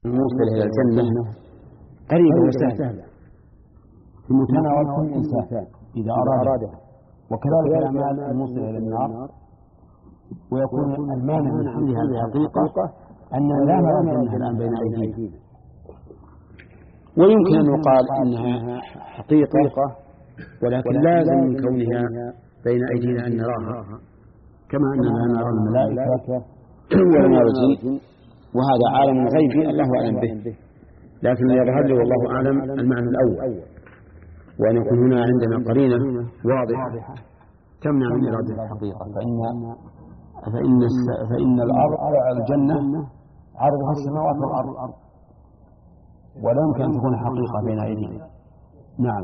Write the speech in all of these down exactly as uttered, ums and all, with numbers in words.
الموصل إلى الجنة قريبة وسهلة في متناول كل إنسان إذا أرادها، وكذلك الأعمال الموصلة إلى النار. ويكون المانع من حملها الحقيقة أن لا نرى الجنة الآن بين أيدينا، ويمكن أن يقال أنها حقيقة ولكن لازم من كونها بين أيدينا أن نراها، كما أننا نرى الملائكة ونرى الجن، وهذا عالم غيبي الله أعلم به. لكن يظهر لي والله أعلم المعنى الأول، وأن يكون هنا عندنا قرينة واضحة تمنع من إرادة الحقيقة. فإن فإن فإن الأرض الجنة عرضها السماوات والأرض، ولا يمكن أن تكون حقيقة بين أيدينا. نعم.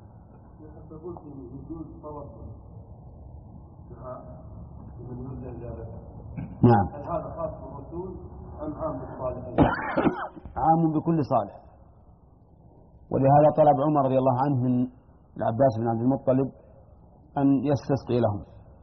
نعم. هذا خاص بالرسول أم عام بالصالحين؟ عام بكل صالح. ولهذا طلب عمر رضي الله عنه من العباس بن عبد المطلب أن يستسقي لهم.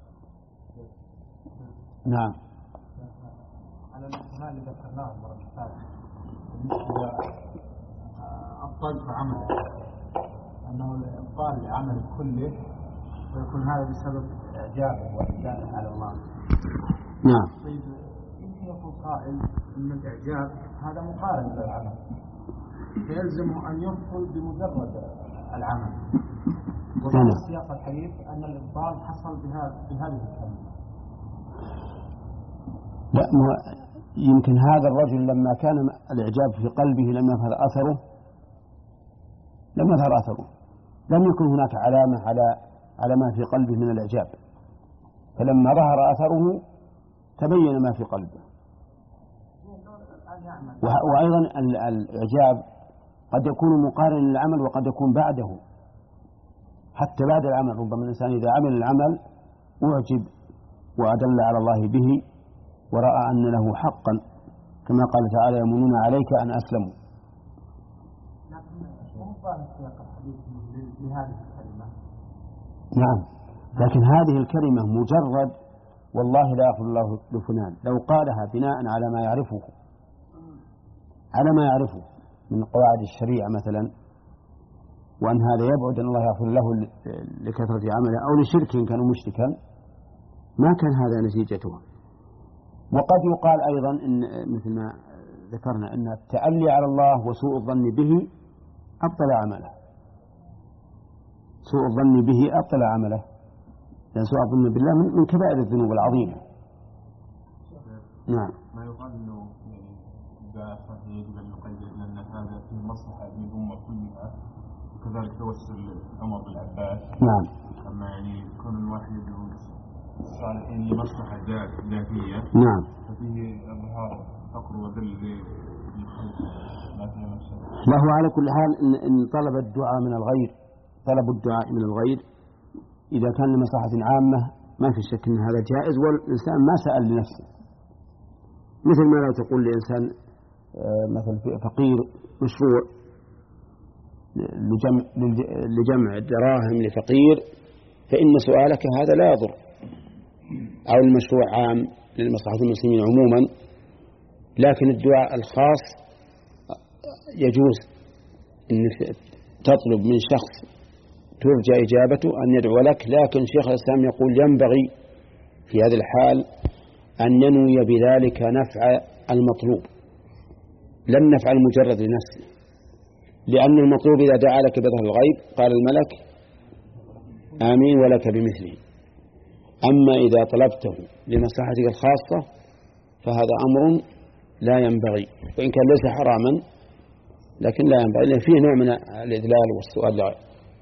نعم. على المثال اللي ذكرناه المرة اللي فاتت بالنسبة أبطال في عمله، أنه الإبطال لعمل كله ويكون هذا بسبب إعجابه وإعجابه على الله. نعم. طيب يمكن يقول قائل أن الإعجاب هذا مقارن للعمل، فيلزمه أن يبطل بمجرد العمل، وفي سياق الحديث أن الإبطال حصل بهذه الكلمة. لا، يمكن هذا الرجل لما كان الإعجاب في قلبه لم يظهر أثره لم يظهر أثره لم يكن هناك علامة على على ما في قلبه من الإعجاب، فلما ظهر أثره تبين ما في قلبه. وأيضا الإعجاب قد يكون مقارنا للعمل وقد يكون بعده، حتى بعد العمل. ربما الإنسان إذا عمل العمل أعجب وأدل على الله به ورأى أن له حقا، كما قال تعالى: يمنون عليك أن أسلموا. نعم، لكن هذه الكلمة مجرد والله لا يغفر الله لفلان، لو قالها بناء على ما يعرفه على ما يعرفه من قواعد الشريعة مثلا، وأن هذا يبعد أن الله يغفر له لكثرة عمله أو لشرك كان مشركا، ما كان هذا نتيجته. وقد يقال أيضا إن مثل ما ذكرنا أن التألي على الله وسوء الظن به أبطل عمله، سوء الظن به أبطل عمله، لأن سوء الظن بالله من كبائر الذنوب العظيمة. نعم. ما يقال أنه إذا يجب أن يقيد لأن هذا في مصلحة للأمة كلها، وكذلك توسل عمر بالعباس. نعم. أما يعني كون الواحد يدعو الصالحين لمصلحة ذاتية. نعم. ففيه إظهار فقر وذل للخلق ما فيه نفسه. له على كل حال إن, إن طلب الدعاء من الغير، طلب الدعاء من الغير إذا كان لمصلحة عامة ما في شك أن هذا جائز، والإنسان ما سأل لنفسه. مثل ما لو تقول لإنسان مثل فقير مشروع لجمع, لجمع دراهم لفقير، فإن سؤالك هذا لا يضر، أو المشروع عام لمصلحة المسلمين عموما، لكن الدعاء الخاص يجوز أن تطلب من شخص ترجى إجابته أن يدعو لك، لكن شيخ الإسلام يقول ينبغي في هذا الحال أن ينوي بذلك نفع المطلوب، لا النفع المجرد لنفسه، لأن المطلوب إذا دعا لك بظهر الغيب قال الملك آمين ولك بمثله. أما إذا طلبته لمصلحتك الخاصة فهذا أمر لا ينبغي، وإن كان ليس حراما لكن لا ينبغي، لأن فيه نوع من الإذلال والسؤال.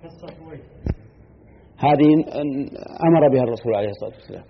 هذه أمر بها الرسول عليه الصلاة والسلام.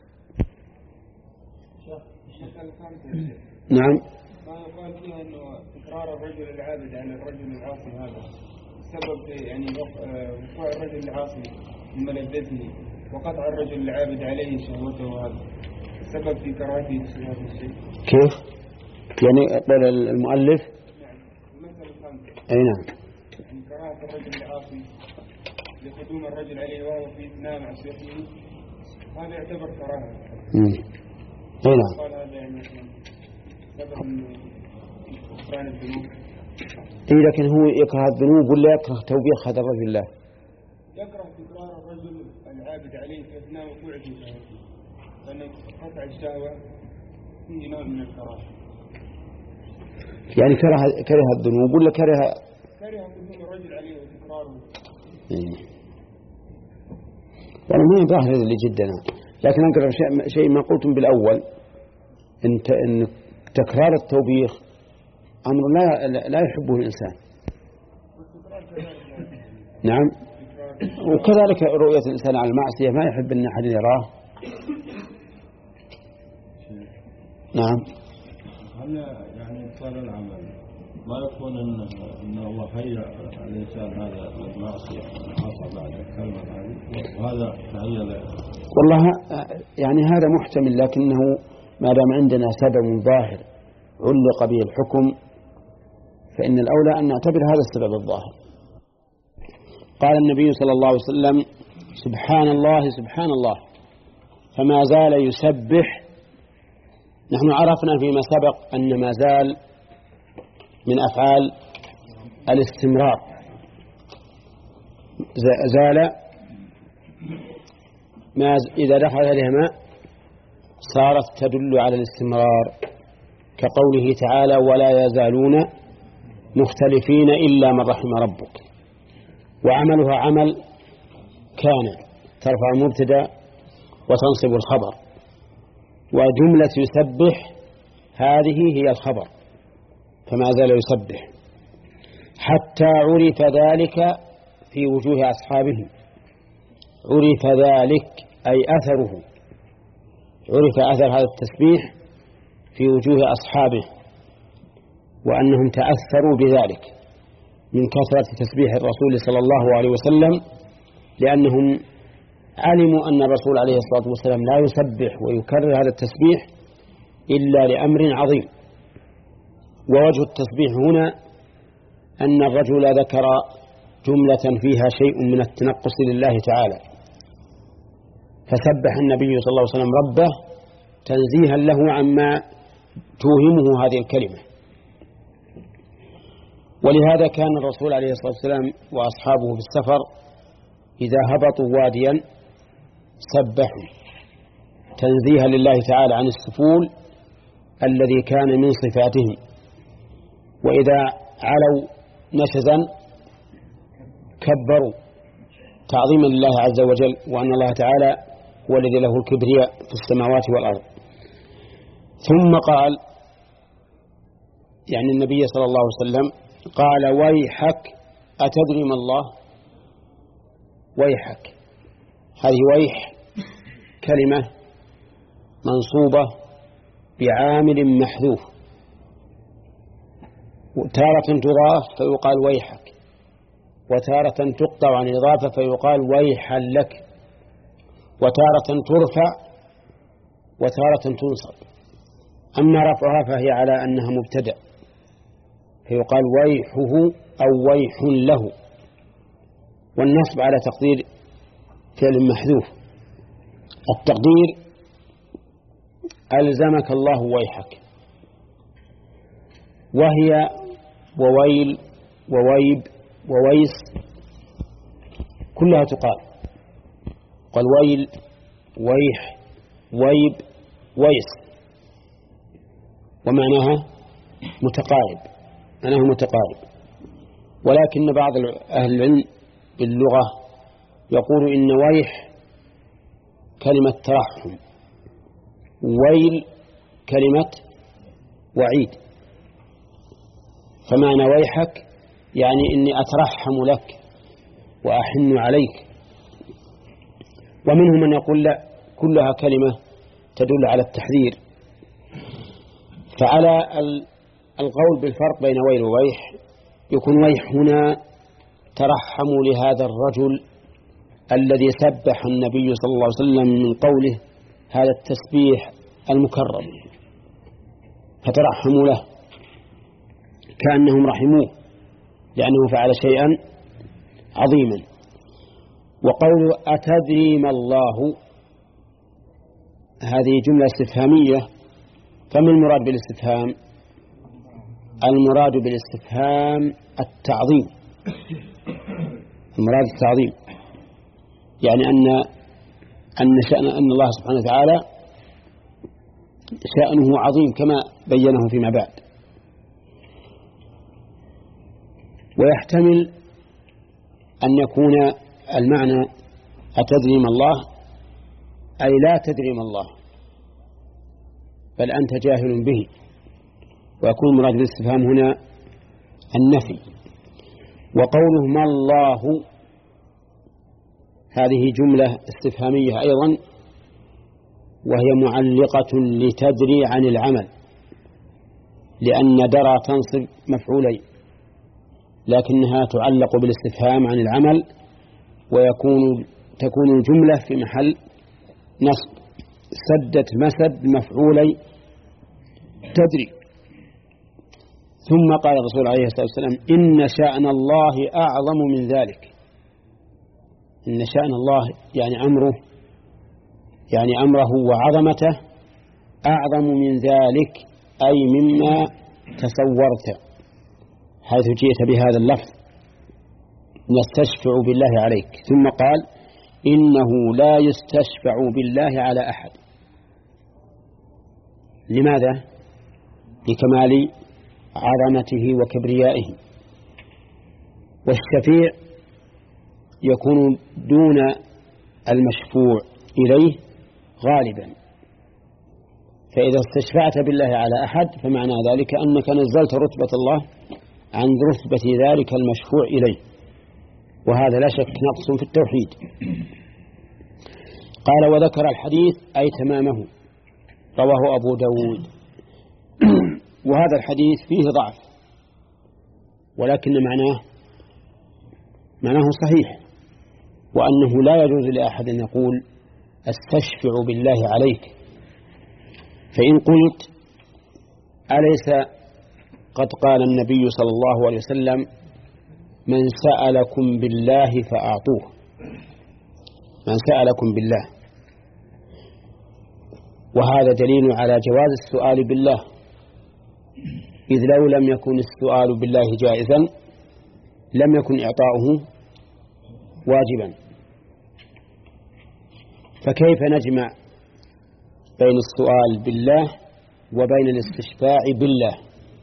نعم. ما يقال فيها أنه تكرار الرجل العابد عن الرجل العاصي هذا سبب يعني وقوع الرجل العاصي من ملذته وقطع الرجل العابد عليه شهوته، هذا سبب في كراهته هذا الشيء. كيف؟ يعني قال المؤلف. نعم. المثل الخامس. أي نعم. يعني كراهة الرجل العاصي لقدوم الرجل عليه وهو في إثناء معصيته، هذا يعتبر كراهة. امم. أي نعم. قال هذا يعني سبب من غفران الذنوب. إيه لكن هو يكره الذنوب ولا يكره توبيخ هذا الرجل له؟ يكره تكرار الرجل العابد عليه في أثناء وقوعه في شهوته، لأن قطع الشهوة فيه نوع من الكراهة. يعني كره كره الذنوب ولا كره كره قدوم الرجل عليه وتكراره. إيه. يعني ما ظاهر اللي جدنا، لكن أنكر شيء, شيء ما قلتم بالأول، إن, إن تكرار التوبيخ أمر لا لا يحبه الإنسان. نعم. وكذلك رؤية الإنسان على المعصية ما يحب أن أحد يراه. نعم. هل يعني إبطال العمل ما يكون إن إن الله هيأ الإنسان هذا المعصية عصى بعد الكلمة هذه، وهذا تهيأ. والله يعني هذا محتمل، لكنه ما دام عندنا سبب ظاهر علق به الحكم فإن الأولى أن نعتبر هذا السبب الظاهر. قال النبي صلى الله عليه وسلم: سبحان الله سبحان الله، فما زال يسبح. نحن عرفنا فيما سبق أن ما زال من أفعال الاستمرار، زال ما إذا دخل عليها ماء صارت تدل على الاستمرار، كقوله تعالى: ولا يزالون مختلفين إلا من رحم ربك. وعملها عمل كان، ترفع المبتدا وتنصب الخبر، وجملة يسبح هذه هي الخبر، فما زال يسبح حتى عرف ذلك في وجوه أصحابه. عرف ذلك أي أثره، عرف أثر هذا التسبيح في وجوه أصحابه، وأنهم تأثروا بذلك من كثرة تسبيح الرسول صلى الله عليه وسلم، لأنهم علموا أن الرسول عليه الصلاة والسلام لا يسبح ويكرر هذا التسبيح إلا لأمر عظيم. ووجه التسبيح هنا أن الرجل ذكر جملة فيها شيء من التنقص لله تعالى، فسبح النبي صلى الله عليه وسلم ربه تنزيها له عما توهمه هذه الكلمة. ولهذا كان الرسول عليه الصلاة والسلام وأصحابه في السفر إذا هبطوا واديا سبحوا تنزيها لله تعالى عن السفول الذي كان من صفاتهم، وإذا علوا نشزا كبروا تعظيما لله عز وجل، وأن الله تعالى هو الذي له الكبرياء في السماوات والأرض. ثم قال، يعني النبي صلى الله عليه وسلم قال: ويحك أتدري ما الله؟ ويحك، هذه ويح كلمة منصوبة بعامل محذوف، تارة تضاف فيقال ويحك، وتارة تقطع عن الإضافة فيقال ويحا لك، وتارة ترفع وتارة تنصب. أما رفعها فهي على أنها مبتدأ فيقال ويحه أو ويح له، والنصب على تقدير فعل محذوف. التقدير: ألزمك الله ويحك. وهي وويل وويب وويس كلها تقال، قال ويل ويح ويب ويس، ومعناها متقارب، معناها متقارب. ولكن بعض أهل العلم باللغة يقول إن ويح كلمة ترحم، ويل كلمة وعيد، فمعنى ويحك يعني إني أترحم لك وأحن عليك. ومنهم من يقول لا، كلها كلمة تدل على التحذير. فعلى القول بالفرق بين ويل وويح يكون ويح هنا ترحم لهذا الرجل الذي سبح النبي صلى الله عليه وسلم من قوله هذا التسبيح المكرر، فترحموا له كأنهم رحموه لأنه فعل شيئا عظيما. وقول أتدري ما الله هذه جملة استفهامية، فما المراد بالاستفهام؟ المراد بالاستفهام التعظيم، المراد التعظيم، يعني أن أن شأن أن الله سبحانه وتعالى شأنه عظيم كما بينه فيما بعد. ويحتمل أن يكون المعنى أتدري ما الله أي لا تدري ما الله، بل أنت جاهل به، ويكون مراد الاستفهام هنا النفي. وقوله ما الله هذه جملة استفهامية أيضا، وهي معلقة لتدري عن العمل، لأن درى تنصب مفعولين، لكنها تعلق بالاستفهام عن العمل، ويكون تكون الجملة في محل نصب، سدت مسد مفعولي تدري. ثم قال الرسول عليه الصلاة والسلام إن شأن الله أعظم من ذلك. إن شأن الله يعني أمره، يعني أمره وعظمته أعظم من ذلك، أي مما تصورت، حيث جئت بهذا اللفظ نستشفع بالله عليك. ثم قال إنه لا يستشفع بالله على أحد. لماذا؟ لكمال عظمته وكبريائه. والشفيع يكون دون المشفوع إليه غالبا، فإذا استشفعت بالله على أحد فمعنى ذلك أنك نزلت رتبة الله عن رتبة ذلك المشفوع إليه، وهذا لا شك نقص في التوحيد. قال وذكر الحديث أي تمامه، رواه أبو داود. وهذا الحديث فيه ضعف، ولكن معناه معناه صحيح، وأنه لا يجوز لأحد أن يقول استشفع بالله عليك. فإن قلت أليس قد قال النبي صلى الله عليه وسلم من سألكم بالله فأعطوه، من سألكم بالله، وهذا دليل على جواز السؤال بالله، إذ لو لم يكن السؤال بالله جائزا لم يكن إعطاؤه واجبا. فكيف نجمع بين السؤال بالله وبين الاستشفاع بالله؟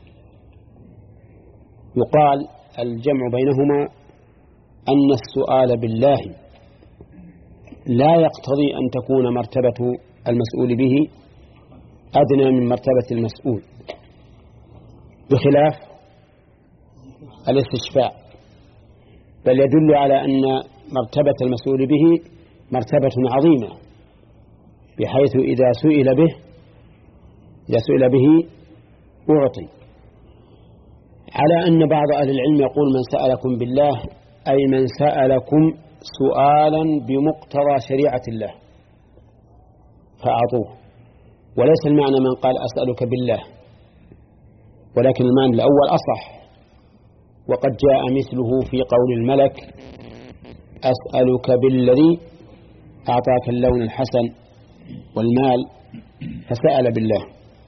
يقال الجمع بينهما أن السؤال بالله لا يقتضي أن تكون مرتبة المسؤول به أدنى من مرتبة المسؤول، بخلاف الاستشفاع، بل يدل على أن مرتبة المسؤول به مرتبة عظيمة، بحيث إذا سئل به إذا سئل به أعطي. على أن بعض أهل العلم يقول من سألكم بالله أي من سألكم سؤالا بمقتضى شريعة الله فأعطوه، وليس المعنى من قال أسألك بالله، ولكن المعنى الأول أصح. وقد جاء مثله في قول الملك أسألك بالذي أعطاك اللون الحسن والمال، فسأل بالله.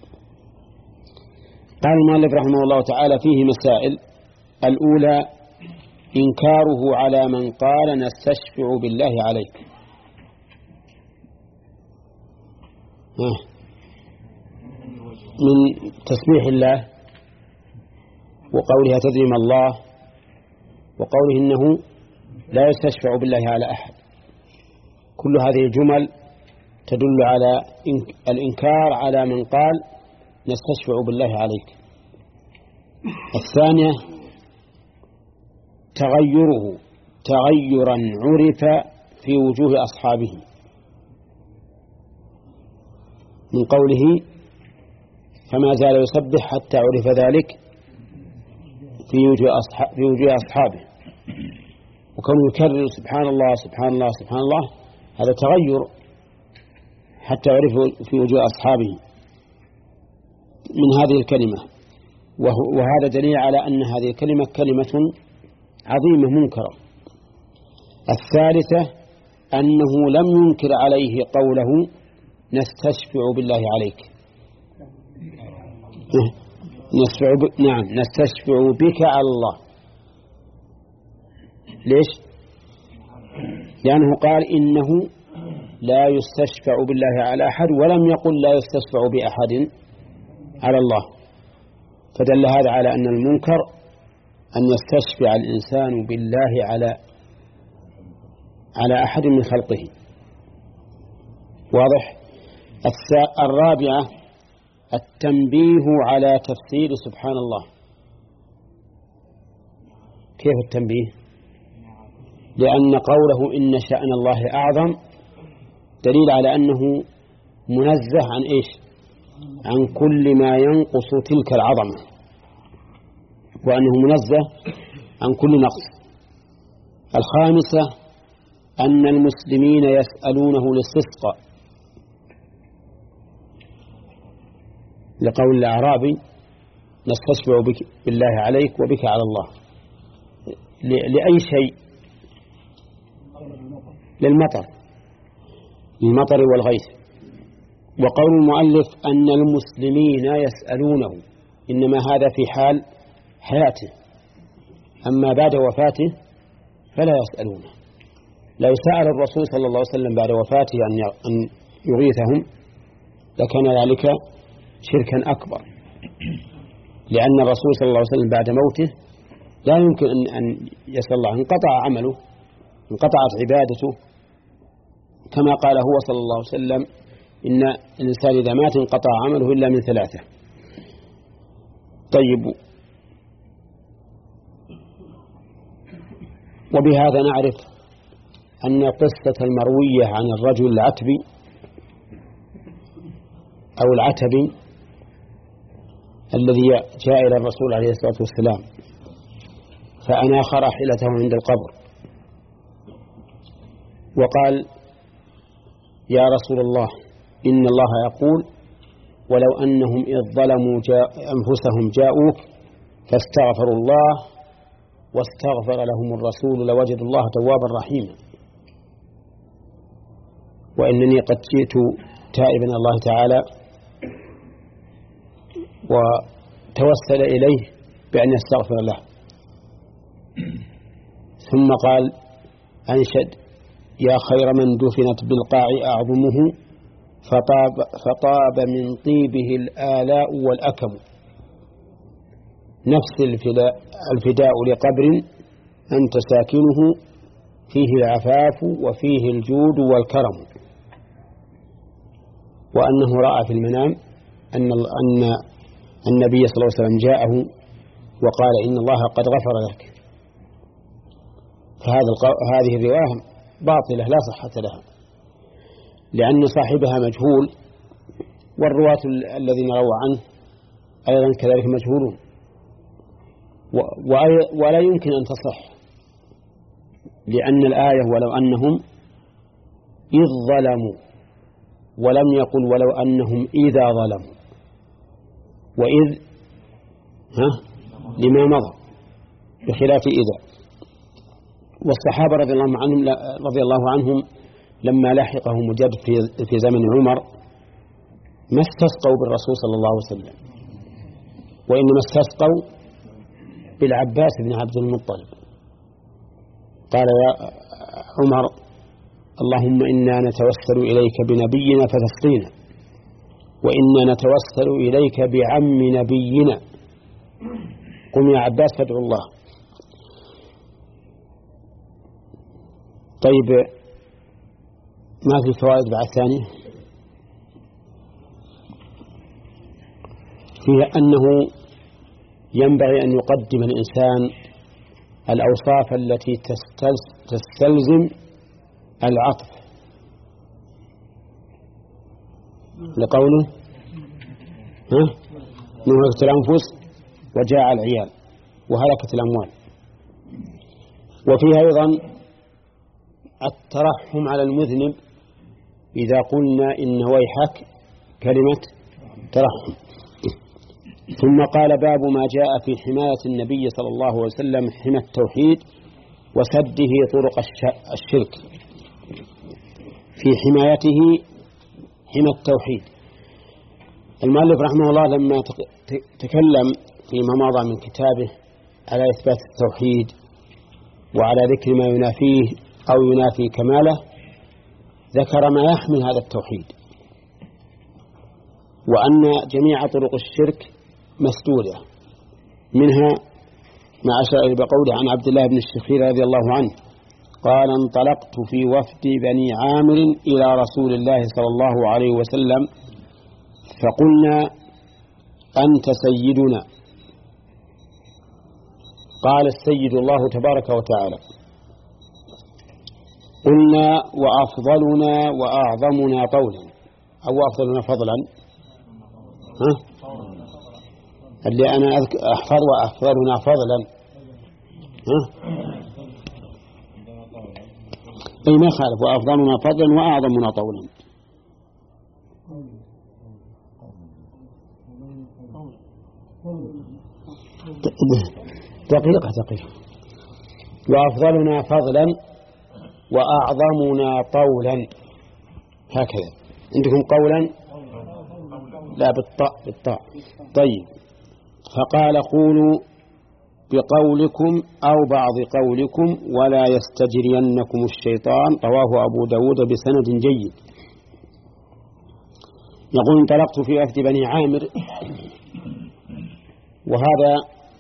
قال المؤلف رحمه الله تعالى فيه مسائل. الأولى إنكاره على من قال نستشفع بالله عليك. من تسبيح الله وقوله تدري ما الله، وقوله إنه لا يستشفع بالله على أحد، كل هذه الجمل تدل على الإنكار على من قال نستشفع بالله عليك. الثانية تغيره تغيرا عرف في وجوه أصحابه، من قوله فما زال يسبح حتى عرف ذلك في وجوه أصحابه, في وجوه أصحابه. وكونه يكرر سبحان الله سبحان الله سبحان الله هذا تغير حتى عرف في وجوه أصحابه من هذه الكلمة، وهذا دليل على أن هذه الكلمة كلمة عظيمة منكرة. الثالثة أنه لم ينكر عليه قوله نستشفع بالله عليك، نستشفع ب... نعم نستشفع بك على الله. ليش؟ لأنه قال إنه لا يستشفع بالله على أحد، ولم يقل لا يستشفع بأحد على الله، فدل هذا على أن المنكر أن يستشفع الإنسان بالله على على أحد من خلقه. واضح؟ الرابعة التنبيه على تفسير سبحان الله. كيف التنبيه؟ لأن قوله إن شأن الله أعظم دليل على أنه منزه عن إيش؟ عن كل ما ينقص تلك العظمة، وأنه منزه عن كل نقص. الخامسة أن المسلمين يسألونه الاستسقاء، لقول الأعرابي نستشفع بك بالله عليك وبك على الله، لأي شيء؟ للمطر للمطر والغيث. وقول المؤلف أن المسلمين يسألونه إنما هذا في حال حياته، أما بعد وفاته فلا يسألونه. لو سأل الرسول صلى الله عليه وسلم بعد وفاته أن يغيثهم لكان ذلك شركا أكبر، لأن الرسول صلى الله عليه وسلم بعد موته لا يمكن أن يسأل الله، انقطع عمله، انقطعت عبادته، كما قال هو صلى الله عليه وسلم إن الإنسان إذا مات انقطع عمله إلا من ثلاثة. طيب، وبهذا نعرف أن قصة المروية عن الرجل العتبي أو العتبي الذي جاء إلى الرسول عليه الصلاة والسلام فأناخ راحلته عند القبر وقال: يا رسول الله، إن الله يقول: ولو أنهم إذ ظلموا جاء أنفسهم جاءوك فاستغفروا الله واستغفر لهم الرسول لوجدوا الله توابا رحيما، وإنني قد جئت تائبا الله تعالى وتوسل إليه بأن يستغفر له. ثم قال أنشد: يا خير من دفنت بالقاع أعظمه فطاب, فطاب من طيبه الآلاء والأكم، نفس الفداء, الفداء لقبر أنت ساكنه فيه العفاف وفيه الجود والكرم. وأنه رأى في المنام أن, أن النبي صلى الله عليه وسلم جاءه وقال: إن الله قد غفر لك. فهذا هذه الرواية باطلة لا صحة لها، لأن صاحبها مجهول، والرواة الذين رووا عنه أيضا كذلك مجهولون، ولا يمكن أن تصح، لأن الآية ولو أنهم إذ ظلموا، ولم يقل ولو أنهم إذا ظلموا، وإذ ها لما مضى بخلاف إذا. والصحابة رضي الله عنهم رضي الله عنهم لما لحقهم الجد في في زمن عمر ما استسقوا بالرسول صلى الله عليه وسلم، وإنما استسقوا بالعباس بن عبد المطلب. قال: يا عمر، اللهم إنا نتوسل إليك بنبينا فتسقينا، وإنا نتوسل إليك بعم نبينا، قم يا عباس فادعو الله. طيب، ما في فوائد بعد ثانية؟ فيها أنه ينبغي أن يقدم الإنسان الأوصاف التي تستلزم العطف، لقوله: ها نهلكت الأنفس وجاع العيال وهلكت الأموال. وفيها أيضا الترحم على المذنب إذا قلنا إن ويحك كلمة ترحم. ثم قال: باب ما جاء في حماية النبي صلى الله عليه وسلم حمى التوحيد وسده طرق الشرك، في حمايته حمى التوحيد. المؤلف رحمه الله لما تكلم فيما مضى من كتابه على إثبات التوحيد وعلى ذكر ما ينافيه أو ينافي كماله، ذكر ما يحمل هذا التوحيد، وأن جميع طرق الشرك مسدودة، منها ما أشار بقوله عن عبد الله بن الشخير رضي الله عنه قال: انطلقت في وفد بني عامر إلى رسول الله صلى الله عليه وسلم فقلنا: أنت سيدنا. قال: السيد الله تبارك وتعالى. قلنا: وأفضلنا وأعظمنا طولا أو أفضلنا فضلا؟ ها؟ اللي أنا أحفظ وأفضلنا فضلا. ها؟ أي ما خالف، وأفضلنا فضلا وأعظمنا طولا. دقيقة دقيقة. وأفضلنا فضلا وأعظمنا طولا، هكذا عندكم قولا؟ لا، بالطاء بالطاء. طيب، فقال: قولوا بقولكم أو بعض قولكم ولا يستجرينكم الشيطان. رواه أبو داود بسند جيد. يقول: انطلقت في وفد بني عامر، وهذا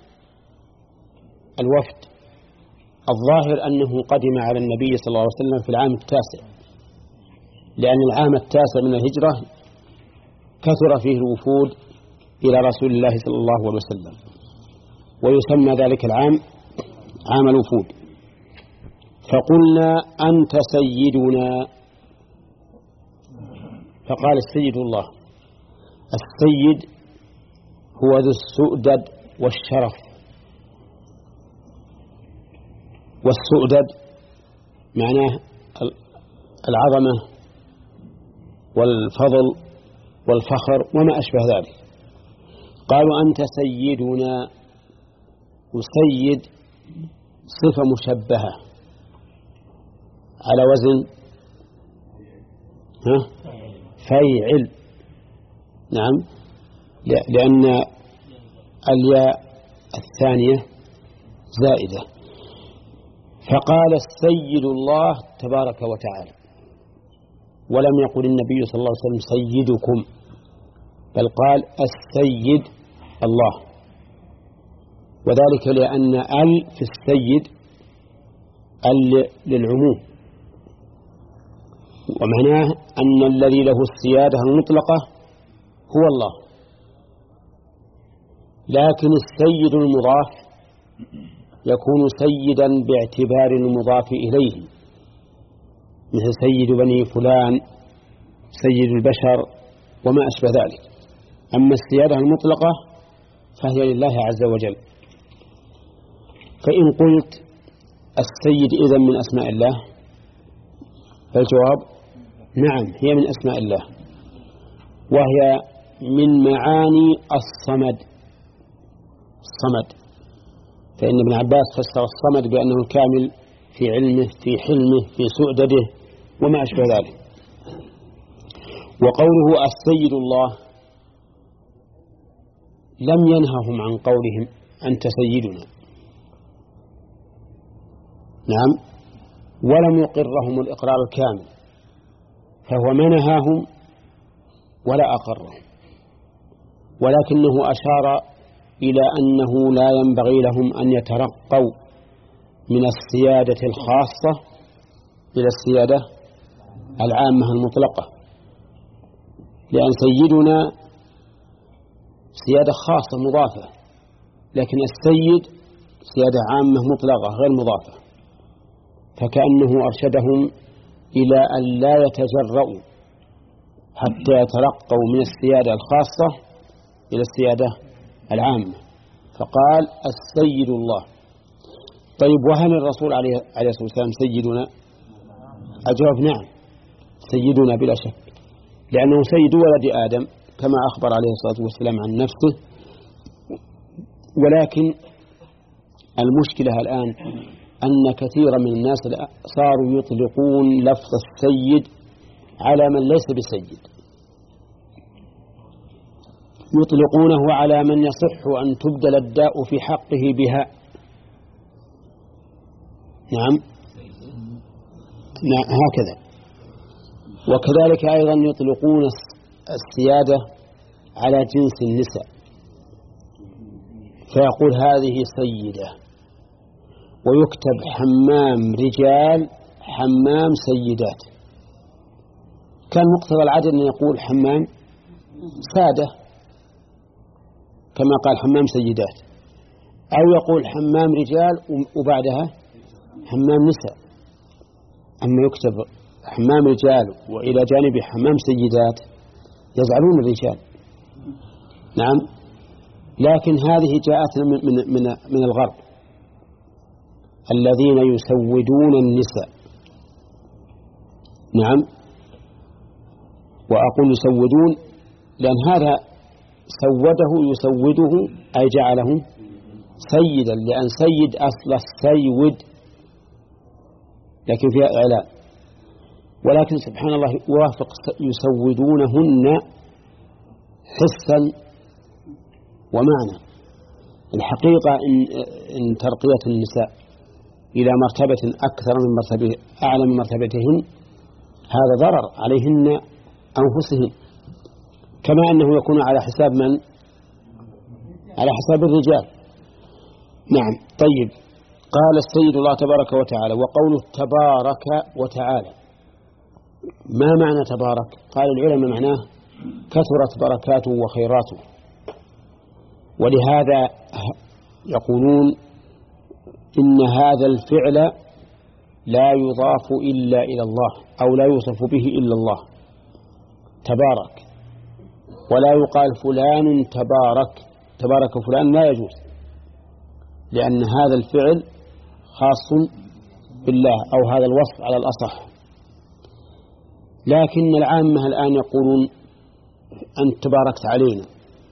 الوفد الظاهر أنه قدم على النبي صلى الله عليه وسلم في العام التاسع، لأن العام التاسع من الهجرة كثر فيه الوفود إلى رسول الله صلى الله عليه وسلم، ويسمى ذلك العام عام الوفود. فقلنا: أنت سيدنا. فقال: السيد الله. السيد هو ذو السؤدد والشرف، والسؤدد معناه العظمة والفضل والفخر وما أشبه ذلك. قالوا: أنت سيدنا. وسيد صفة مشبهة على وزن ها فيعل. نعم، لأن الياء الثانية زائدة. فقال: السيد الله تبارك وتعالى، ولم يقل النبي صلى الله عليه وسلم سيدكم، بل قال: السيد الله، وذلك لأن ال في السيد ال للعموم، ومعناه أن الذي له السيادة المطلقة هو الله. لكن السيد المضاف يكون سيدا باعتبار المضاف إليه، مثل سيد بني فلان، سيد البشر وما أشبه ذلك. أما السيادة المطلقة فهي لله عز وجل. فإن قلت السيد إذن من أسماء الله، فالجواب نعم، هي من أسماء الله، وهي من معاني الصمد. الصمد، فإن ابن عباس فسر الصمد بأنه الكامل في علمه، في حلمه، في سؤدده وما أشبه ذلك. وقوله السيد الله لم ينههم عن قولهم أنت سيدنا، نعم، ولم يقرهم الإقرار الكامل، فهو ما نهاهم ولا أقرهم، ولكنه أشار إلى أنه لا ينبغي لهم أن يترقوا من السيادة الخاصة إلى السيادة العامة المطلقة، لأن سيدنا سيادة خاصة مضافة، لكن السيد سيادة عامة مطلقة غير مضافة، فكأنه أرشدهم إلى أن لا يتجرؤوا حتى يترقوا من السيادة الخاصة إلى السيادة العامة، فقال السيد الله. طيب، وهل الرسول عليه الصلاة والسلام سيدنا؟ الجواب نعم، سيدنا بلا شك، لأنه سيد ولد آدم كما أخبر عليه الصلاة والسلام عن نفسه. ولكن المشكلة الآن أن كثيرا من الناس صاروا يطلقون لفظ السيد على من ليس بسيد، يطلقونه على من يصح أن تبدل الداء في حقه بها. نعم نعم هكذا. وكذلك أيضا يطلقون السيادة على جنس النساء، فيقول هذه سيدة، ويكتب حمام رجال حمام سيدات. كان مقتضى العدل أن يقول حمام سادة كما قال حمام سيدات، أو يقول حمام رجال وبعدها حمام نساء. أما يكتب حمام رجال وإلى جانب حمام سيدات يزعلون الرجال. نعم. لكن هذه جاءت من, من, من, من الغرب الذين يسودون النساء. نعم. وأقول يسودون لأن هذا سوده يسوده أي جعله سيدا، لأن سيد أصل السيود لكن فيها إعلان. ولكن سبحان الله يوافق يسودونهن حسا ومعنى. الحقيقة إن, إن ترقية النساء إلى مرتبة أكثر من مرتبة أعلى من مرتبتهن هذا ضرر عليهن أنفسهن، كما أنه يكون على حساب من؟ على حساب الرجال. نعم. طيب. قال السيد الله تبارك وتعالى: وقوله تبارك وتعالى، ما معنى تبارك؟ قال العلماء معناه كثرت بركاته وخيراته، ولهذا يقولون إن هذا الفعل لا يضاف إلا إلى الله أو لا يوصف به إلا الله، تبارك، ولا يقال فلان تبارك، تبارك فلان لا يجوز، لأن هذا الفعل خاص بالله أو هذا الوصف على الأصح. لكن العامة الآن يقولون أنت تباركت علينا،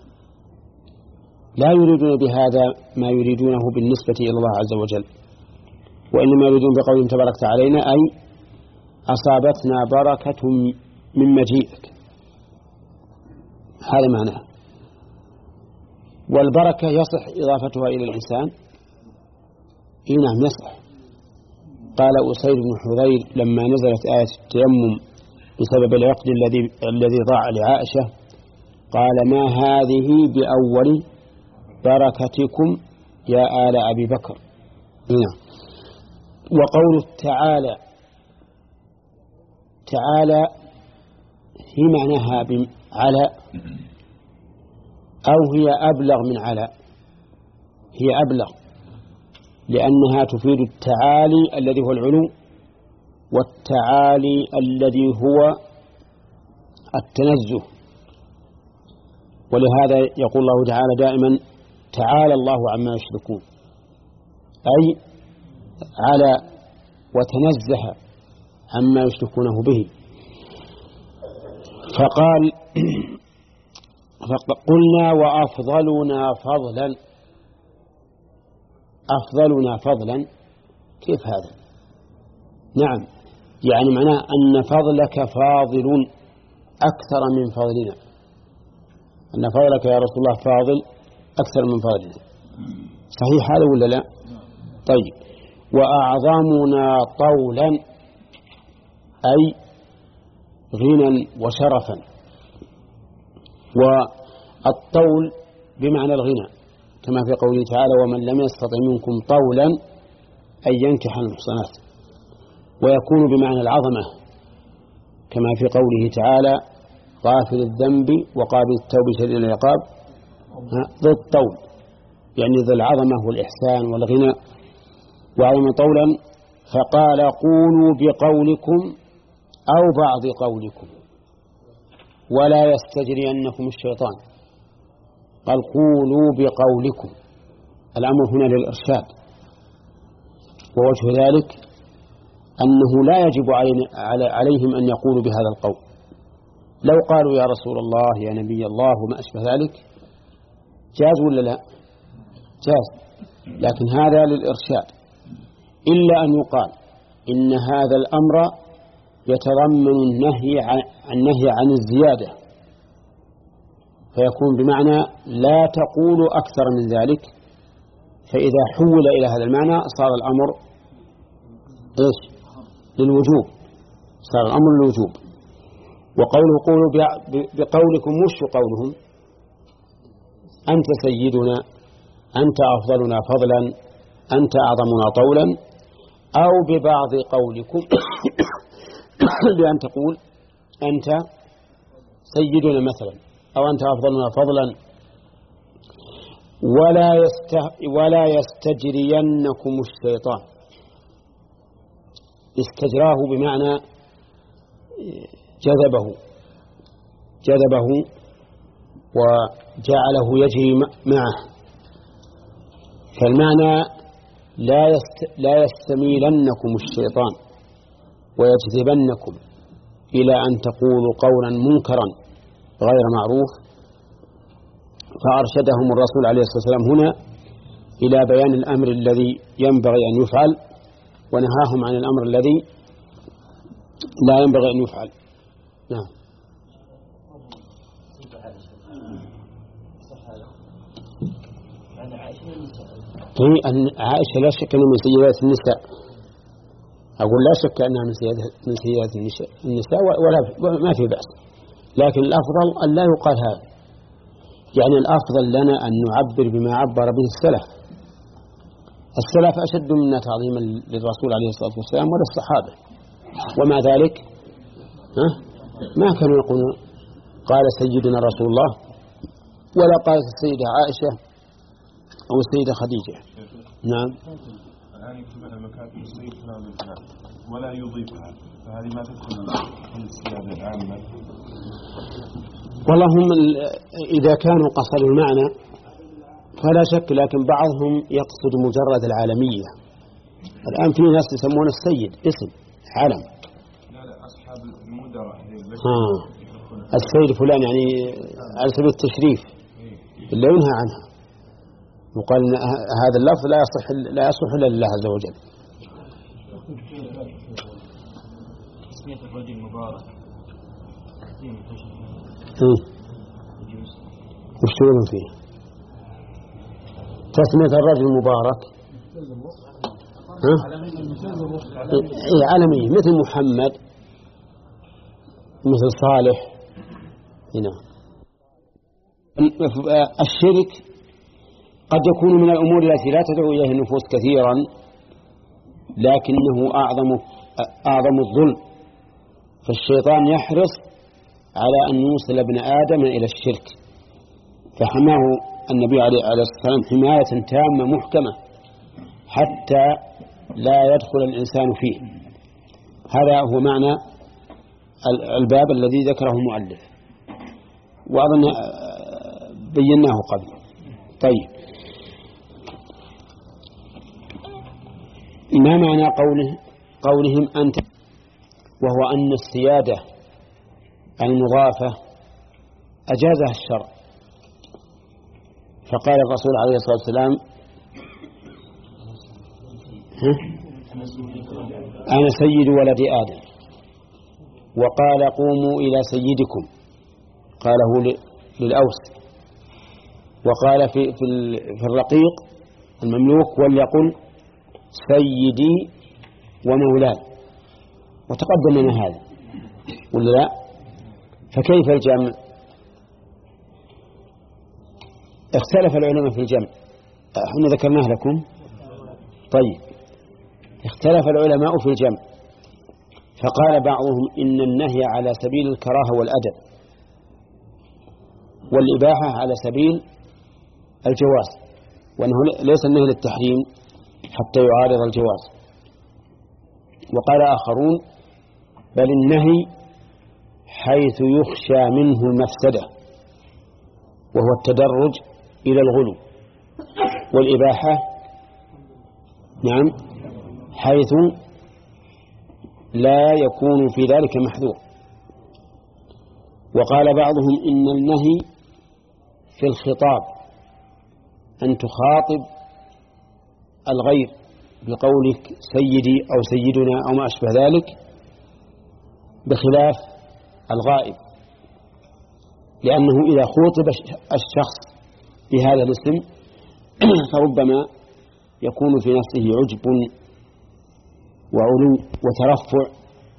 لا يريدون بهذا ما يريدونه بالنسبة إلى الله عز وجل، وإنما يريدون بقولهم تباركت علينا أي أصابتنا بركة من مجيئك، هذا معناه. والبركة يصح إضافتها إلى الإنسان؟ إيه نعم يصح. قال أسيد بن حضير لما نزلت آية التيمم بسبب العقد الذي الذي ضاع لعائشة قال: ما هذه بأول بركتكم يا آل أبي بكر. نعم. وقوله تعالى، تعالى هي معناها على أو هي أبلغ من على؟ هي أبلغ لأنها تفيد التعالي الذي هو العلو، والتعالي الذي هو التنزه. ولهذا يقول الله تعالى دائما: تعالى الله عما يشركون، أي على وتنزه عما يشركونه به. فقال: فقلنا وأفضلنا فضلا. أفضلنا فضلا كيف هذا؟ نعم، يعني معناه أن فضلك فاضل أكثر من فضلنا، أن فضلك يا رسول الله فاضل أكثر من فضلنا. صحيح هذا ولا لا؟ طيب. وأعظمنا طولا أي غنى وشرفا، والطول بمعنى الغنى كما في قوله تعالى: ومن لم يستطع منكم طولا أن ينكح المحصنات. ويكون بمعنى العظمة كما في قوله تعالى: غافر الذنب وقابل التوب شديد العقاب ذو الطول، يعني ذو العظمة والإحسان والغنى. وعظم طولا. فقال: قولوا بقولكم أو بعض قولكم ولا يستجرينكم الشيطان. قال: قولوا بقولكم، الأمر هنا للإرشاد. ووجه ذلك أنه لا يجب عليهم أن يقولوا بهذا القول. لو قالوا يا رسول الله يا نبي الله وما أشبه ذلك جاز ولا لا؟ جاز، لكن هذا للإرشاد. إلا أن يقال إن هذا الأمر يتضمن النهي عن النهي عن الزيادة، فيكون بمعنى لا تقول أكثر من ذلك، فإذا حول إلى هذا المعنى صار الأمر إيش؟ للوجوب، صار الأمر للوجوب. وقوله قولوا بقولكم، وش قولهم؟ أنت سيدنا، أنت أفضلنا فضلا، أنت أعظمنا طولا، أو ببعض قولكم بأن تقول أنت سيدنا مثلا، أو أنت أفضلنا فضلا. ولا ولا يستجرينكم الشيطان. استجراه بمعنى جذبه جذبه وجعله يجري معه، فالمعنى لا يست لا يستميلنكم الشيطان ويجذبنكم إلى أن تقولوا قولا منكرا غير معروف. فأرشدهم الرسول عليه الصلاة والسلام هنا إلى بيان الأمر الذي ينبغي أن يفعل، ونهاهم عن الأمر الذي لا ينبغي أن يفعل. نعم. عائشة لا شك أنها من سيدات النساء، أقول لا شك أنها من سيدات النساء ولا ما في بأس، لكن الأفضل أن لا يقال هذا. يعني الأفضل لنا أن نعبر بما عبر به السلف. السلف أشد منا تعظيما للرسول عليه الصلاة والسلام وللصحابة، ومع ذلك ها ما كانوا يقولون قال سيدنا رسول الله، ولا قالت السيدة عائشة أو السيدة خديجة. نعم. الآن يكتبها مكاتب السيد فلان الفلان ولا يضيفها، فهذه ما تدخل في السيادة العامة. والله هم إذا كانوا قصدوا المعنى فلا شك، لكن بعضهم يقصد مجرد العالمية. الآن في ناس يسمون السيد اسم علم. لا لا أصحاب المدراء. آه. السيد فلان يعني على سبيل التشريف اللي ينهى عنها، وقال هذا اللفظ لا يصح لا يصح إلا لله عز وجل. تسمية الرجل المبارك إيه؟ وش تقولون فيه؟ تسمية الرجل المبارك ها؟ إيه عالمية، مثل محمد، مثل صالح. هنا الشرك قد يكون من الأمور التي لا تدعو إليه النفوس كثيرا، لكنه أعظم أعظم الظلم، فالشيطان يحرص على أن يوصل ابن آدم إلى الشرك، فحماه النبي عليه الصلاة والسلام حماية تامة محكمة حتى لا يدخل الإنسان فيه. هذا هو معنى الباب الذي ذكره المؤلف، وأظن بيناه قبل. طيب، ما معنى قوله قولهم أنت، وهو أن السيادة المضافة أجازها الشرع، فقال الرسول عليه الصلاة والسلام أنا سيد ولد آدم، وقال قوموا إلى سيدكم، قاله للأوس، وقال في في الرقيق المملوك وليقل سيدي ومولاي، وتقدم لنا هذا ولا لا؟ فكيف الجمع؟ اختلف العلماء في الجمع، احنا ذكرناه لكم. طيب، اختلف العلماء في الجمع، فقال بعضهم إن النهي على سبيل الكراهة والأدب، والإباحة على سبيل الجواز، وأنه ليس النهي للتحريم حتى يعارض الجواز. وقال آخرون بل النهي حيث يخشى منه المفسدة، وهو التدرج إلى الغلو، والإباحة نعم حيث لا يكون في ذلك محذور. وقال بعضهم إن النهي في الخطاب أن تخاطب الغير بقولك سيدي أو سيدنا أو ما أشبه ذلك، بخلاف الغائب. لأنه إذا خوطب الشخص بهذا الاسم فربما يكون في نفسه عجب وعلو وترفع.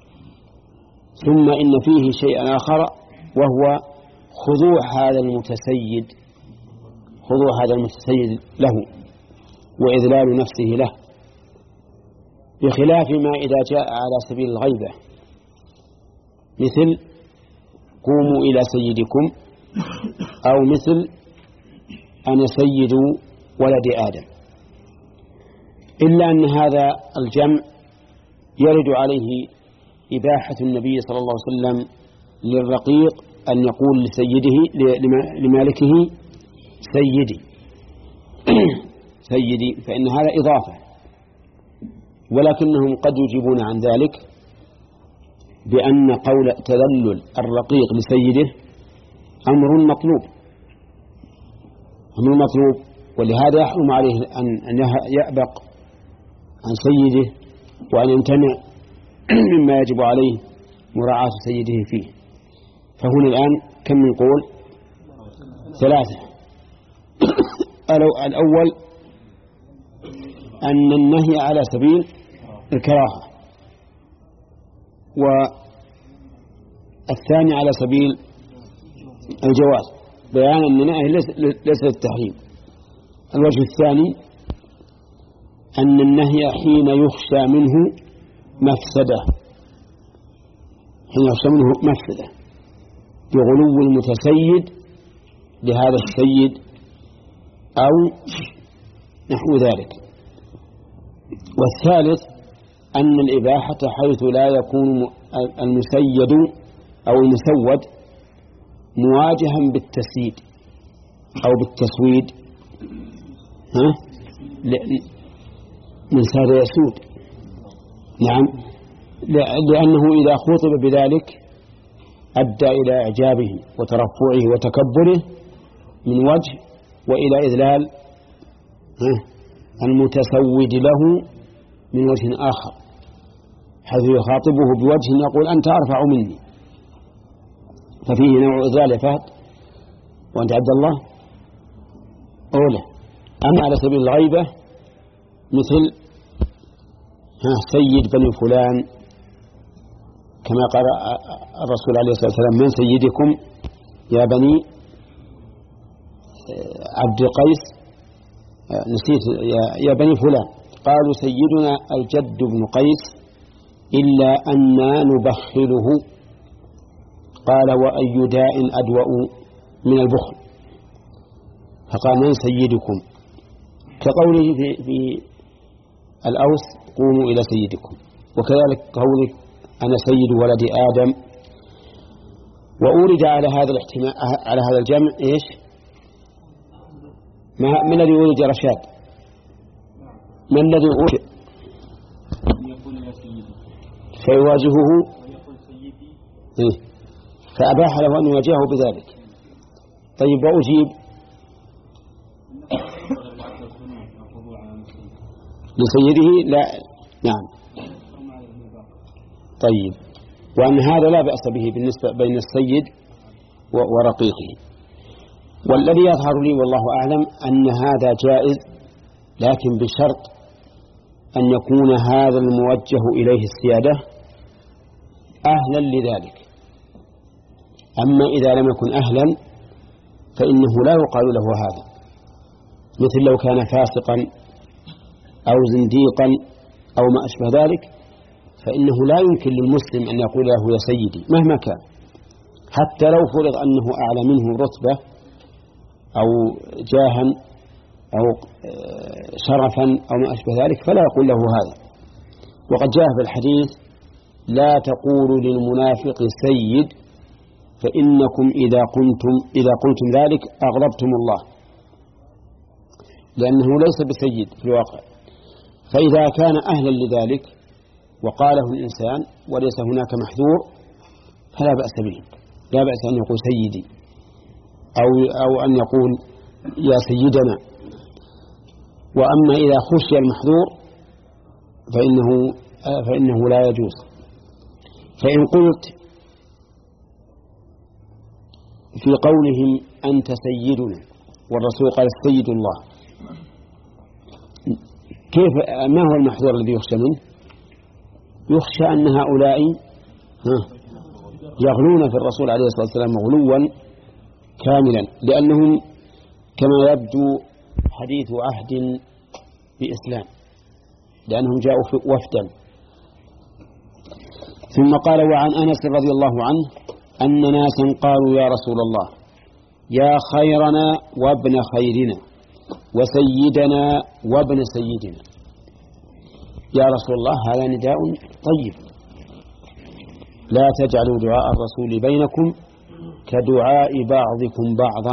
ثم إن فيه شيء آخر وهو خضوع هذا المتسيد خضوع هذا المتسيد له وإذلال نفسه له، بخلاف ما إذا جاء على سبيل الغيبة، مثل قوموا إلى سيدكم، أو مثل أنا سيد ولد آدم. إلا أن هذا الجمع يرد عليه إباحة النبي صلى الله عليه وسلم للرقيق أن يقول لسيده لمالكه سيدي سيدي، فإن هذا إضافة. ولكنهم قد يجيبون عن ذلك بأن قول تذلل الرقيق لسيده أمر مطلوب أمر مطلوب ولهذا يحرم عليه أن يأبق عن سيده وأن يمتنع مما يجب عليه مراعاة سيده فيه. فهنا الآن كم من قول؟ ثلاثة. الأول أن النهي على سبيل الكراهة، والثاني على سبيل الجواز بيان أن النهي ليس للتحريم. الوجه الثاني أن النهي حين يخشى منه مفسدة حين يخشى منه مفسدة بغلو المتسيد لهذا السيد أو نحو ذلك. والثالث أن الإباحة حيث لا يكون المسيد أو المسود مواجها بالتسييد أو بالتسويد، ها؟ من ساد يسود، نعم، لأنه إذا خوطب بذلك أدى إلى إعجابه وترفعه وتكبره من وجه، وإلى إذلال المتسود له من وجه آخر، حيث يخاطبه بوجه يقول أنت أرفع مني، ففيه نوع إذلال يا فهد وأنت عبد الله أولى. أما على سبيل الغيبة مثل ها سيد بني فلان، كما قال الرسول عليه الصلاة والسلام من سيدكم يا بني عبد قيس، نسيت يا بني فلان، قالوا سيدنا الجد بن قيس إلا أننا نبخله، قال وأي داء أدوأ من البخل، فقال من سيدكم، كقوله في, في الأوس قوموا إلى سيدكم، وكذلك قوله أنا سيد ولد آدم. وأورد على هذا الاحتمال على هذا الجمع إيش؟ ما من الذي ولد رشاد؟ من الذي ولد فيواجهه إيه؟ فأباح له أن يواجهه بذلك. طيب وأجيب لسيده لا، نعم، طيب، وأن هذا لا بأس به بالنسبة بين السيد ورقيقه. والذي يظهر لي والله أعلم أن هذا جائز، لكن بشرط أن يكون هذا الموجه إليه السيادة أهلا لذلك. أما إذا لم يكن أهلا فإنه لا يقال له هذا، مثل لو كان فاسقا أو زنديقا أو ما أشبه ذلك، فإنه لا يمكن للمسلم أن يقول له يا سيدي مهما كان، حتى لو فرض أنه أعلى منه رتبة أو جاها أو شرفا أو ما أشبه ذلك، فلا يقول له هذا. وقد جاء في الحديث لا تقولوا للمنافق سيد فإنكم إذا قلتم إذا قلتم ذلك أغضبتم الله، لأنه ليس بسيد في الواقع. فإذا كان أهلا لذلك وقاله الإنسان وليس هناك محذور فلا بأس به، لا بأس أن يقول سيدي أو أو أن يقول يا سيدنا. وأما إذا خشي المحذور فإنه فإنه لا يجوز. فإن قلت في قولهم أنت سيدنا والرسول قال السيد الله، كيف ما هو المحذور الذي يخشى منه؟ يخشى أن هؤلاء يغلون في الرسول عليه الصلاة والسلام غلوا كاملا، لأنهم كما يبدو حديث عهد بإسلام، لأنهم جاءوا وفدا. ثم قال: وعن أنس رضي الله عنه أن ناسا قالوا يا رسول الله يا خيرنا وابن خيرنا وسيدنا وابن سيدنا. يا رسول الله هذا نداء طيب، لا تجعلوا دعاء الرسول بينكم كدعاء بعضكم بعضا.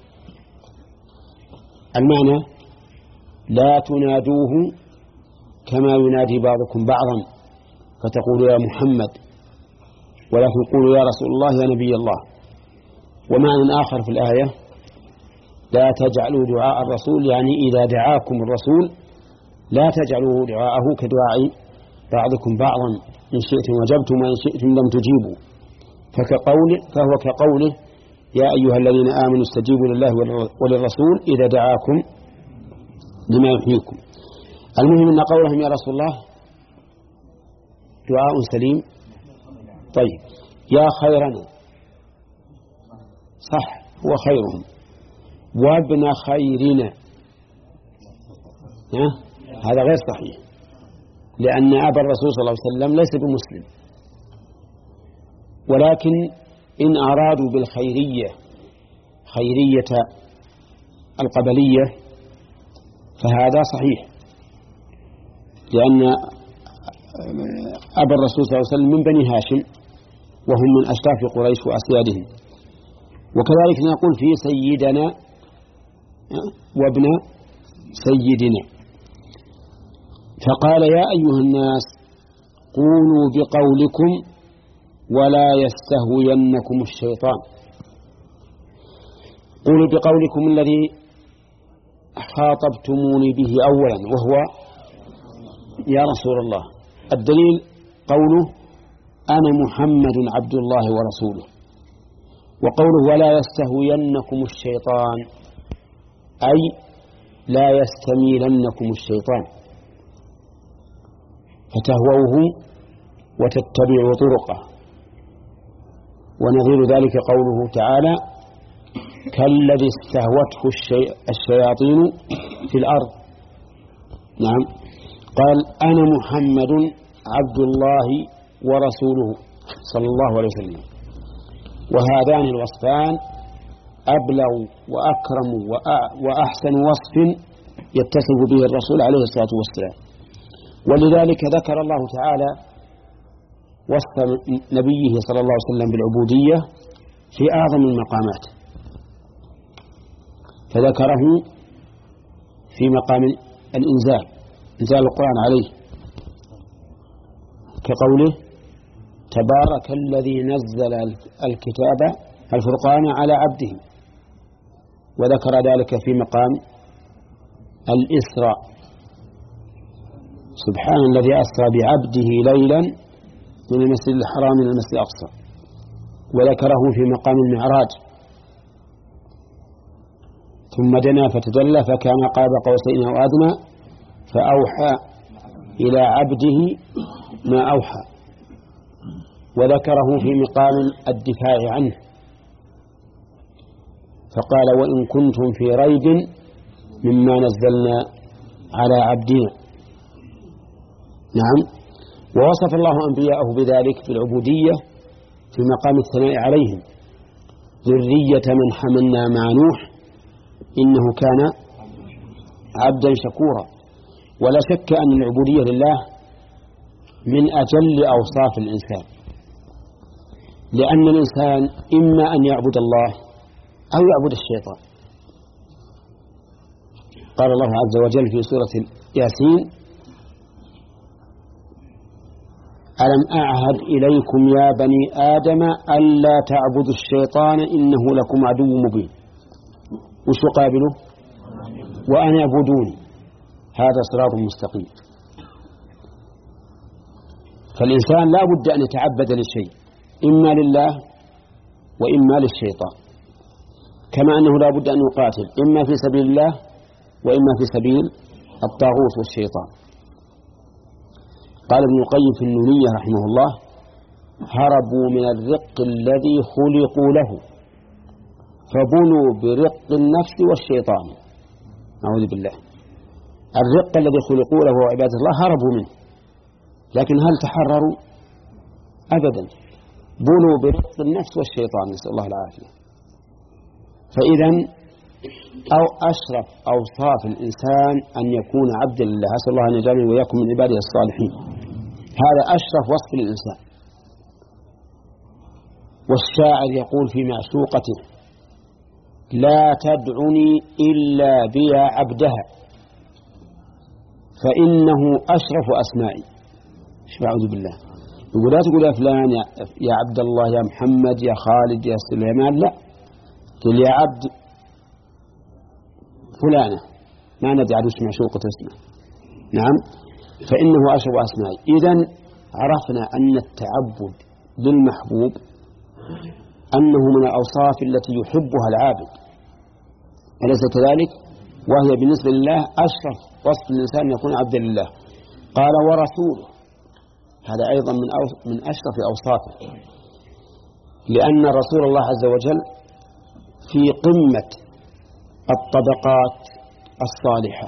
المعنى لا تنادوه كما ينادي بعضكم بعضا فتقولوا يا محمد، ولكن قولوا يا رسول الله يا نبي الله. ومعنى آخر في الآية لا تجعلوا دعاء الرسول، يعني إذا دعاكم الرسول لا تجعلوا دعاءه كدعاء بعضكم بعضا، إن شئتم وجبتم وإن شئتم لم تجيبوا، فكقوله فهو كقوله يا أيها الذين آمنوا استجيبوا لله وللرسول إذا دعاكم لما يحييكم. المهم أن قولهم يا رسول الله دعاء سليم. طيب يا خيرنا صح، هو خيرهم، وابن خيرنا ها؟ هذا غير صحيح، لأن أبا الرسول صلى الله عليه وسلم ليس بمسلم، ولكن إن أرادوا بالخيرية خيرية القبلية فهذا صحيح، لأن أبا الرسول صلى الله عليه وسلم من بني هاشم وهم من أشراف قريش وأسيادهم. وكذلك نقول في سيدنا وابن سيدنا. فقال يا أيها الناس قولوا بقولكم ولا يستهوينكم الشيطان. قولوا بقولكم الذي خاطبتموني به أولا وهو يا رسول الله. الدليل قوله أنا محمد عبد الله ورسوله، وقوله ولا يستهوينكم الشيطان أي لا يستميلنكم الشيطان فتهووه وتتبعوا طرقه. ونظير ذلك قوله تعالى كالذي استهوته الشياطين في الأرض. نعم، قال أنا محمد عبد الله ورسوله صلى الله عليه وسلم. وهذان الوصفان أبلغ وأكرم وأحسن وصف يتصف به الرسول عليه الصلاة والسلام. ولذلك ذكر الله تعالى وصف نبيه صلى الله عليه وسلم بالعبودية في أعظم المقامات، فذكره في مقام الإنزال، إنزال القرآن عليه، كقوله تبارك الذي نزل الكتاب الفرقان على عبده، وذكر ذلك في مقام الإسراء سبحان الذي أسرى بعبده ليلا من المسجد الحرام إلى المسجد الأقصى، وذكره في مقام المعراج ثم دنا فتدلى فكان قاب قوسين أو أدنى فأوحى إلى عبده ما أوحى، وذكره في مقام الدفاع عنه فقال وإن كنتم في ريب مما نزلنا على عبدنا. نعم، ووصف الله أنبياءه بذلك في العبودية في مقام الثناء عليهم ذرية من حملنا مع نوح إنه كان عبدا شكورا. ولا شك أن العبودية لله من أجل أوصاف الإنسان، لأن الإنسان إما أن يعبد الله أو يعبد الشيطان. قال الله عز وجل في سورة ياسين ألم أعهد إليكم يا بني آدم ألا تعبدوا الشيطان إنه لكم عدو مبين. وش يقابله؟ وأن اعبدوني هذا صراط مستقيم. فالإنسان لا بد أن يتعبد لشيء، إما لله وإما للشيطان. كما أنه لا بد أن يقاتل إما في سبيل الله وإما في سبيل الطاغوت والشيطان. قال ابن القيم في النونية رحمه الله: هربوا من الرق الذي خلقوا له فبنوا برق النفس والشيطان. أعوذ بالله. الرق الذي خلقوا له وعبادة الله هربوا منه، لكن هل تحرروا؟ أبدا. بنوا برق النفس والشيطان، نسأل الله العافية. فإذا أو أشرف أوصاف الإنسان أن يكون عبدا لله، أسأل الله أن يجعلني وإياكم من عباده الصالحين. هذا أشرف وصف للإنسان. والشاعر يقول في معشوقته: لا تدعني إلا بيا عبدها فإنه أشرف أسمائي. أعوذ بالله. يقول لا تقول يا فلان يا, يا عبد الله، يا محمد، يا خالد، يا سليمان، لا، قل يا عبد فلانة، ما ندري عن وش معشوقة اسمه. نعم، فإنه أشرف أسمائي. إذن عرفنا أن التعبد للمحبوب أنه من الأوصاف التي يحبها العابد، أليس كذلك؟ وهي بالنسبة لله أشرف وصف الإنسان يكون عبدا لله. قال: ورسوله، هذا أيضا من من أشرف أوصافه، لأن رسول الله عز وجل في قمة الطبقات الصالحة.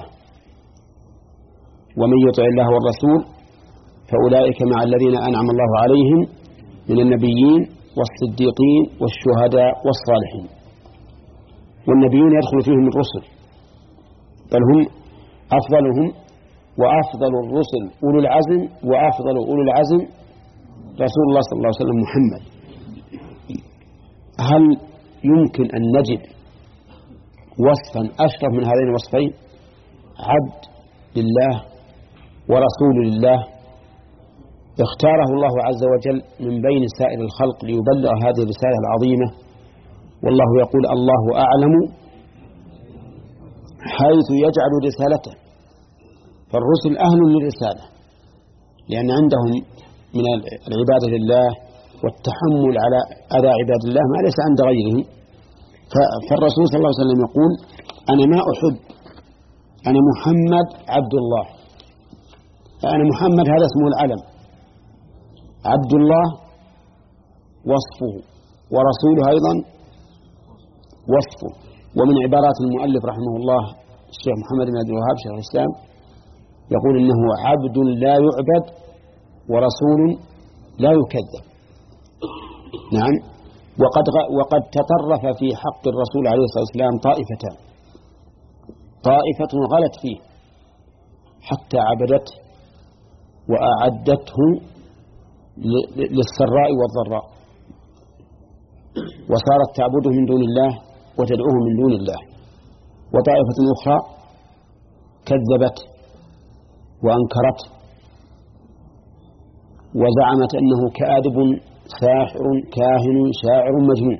ومن يطع الله والرسول فأولئك مع الذين أنعم الله عليهم من النبيين والصديقين والشهداء والصالحين. والنبيون يدخل فيهم الرسل، بل هم أفضلهم، وأفضل الرسل أولو العزم، وأفضل أولو العزم رسول الله صلى الله عليه وسلم محمد. هل يمكن أن نجد وصفا أشرف من هذين الوصفين؟ عبد لله ورسول لله، اختاره الله عز وجل من بين سائر الخلق ليبلغ هذه الرسالة العظيمة. والله يقول: الله أعلم حيث يجعل رسالته. فالرسل أهل للرسالة، لأن عندهم من العبادة لله والتحمل على أذى عباد الله ما ليس عند غيرهم. فالرسول صلى الله عليه وسلم يقول: أنا ما أحب، أنا محمد عبد الله. فأنا محمد هذا اسمه العلم، عبد الله وصفه، ورسوله أيضا وصفه. ومن عبارات المؤلف رحمه الله الشيخ محمد بن عبد الوهاب شيخ الإسلام يقول: إنه عبد لا يعبد ورسول لا يكذب. نعم. وقد وقد تطرف في حق الرسول عليه الصلاة والسلام طائفتان: طائفة غلت فيه حتى عبدته وأعدته للسراء والضراء، وصارت تعبده من دون الله وتدعوه من دون الله. وطائفة أخرى كذبت وأنكرت وزعمت أنه كاذب ساحر كاهن شاعر مجنون،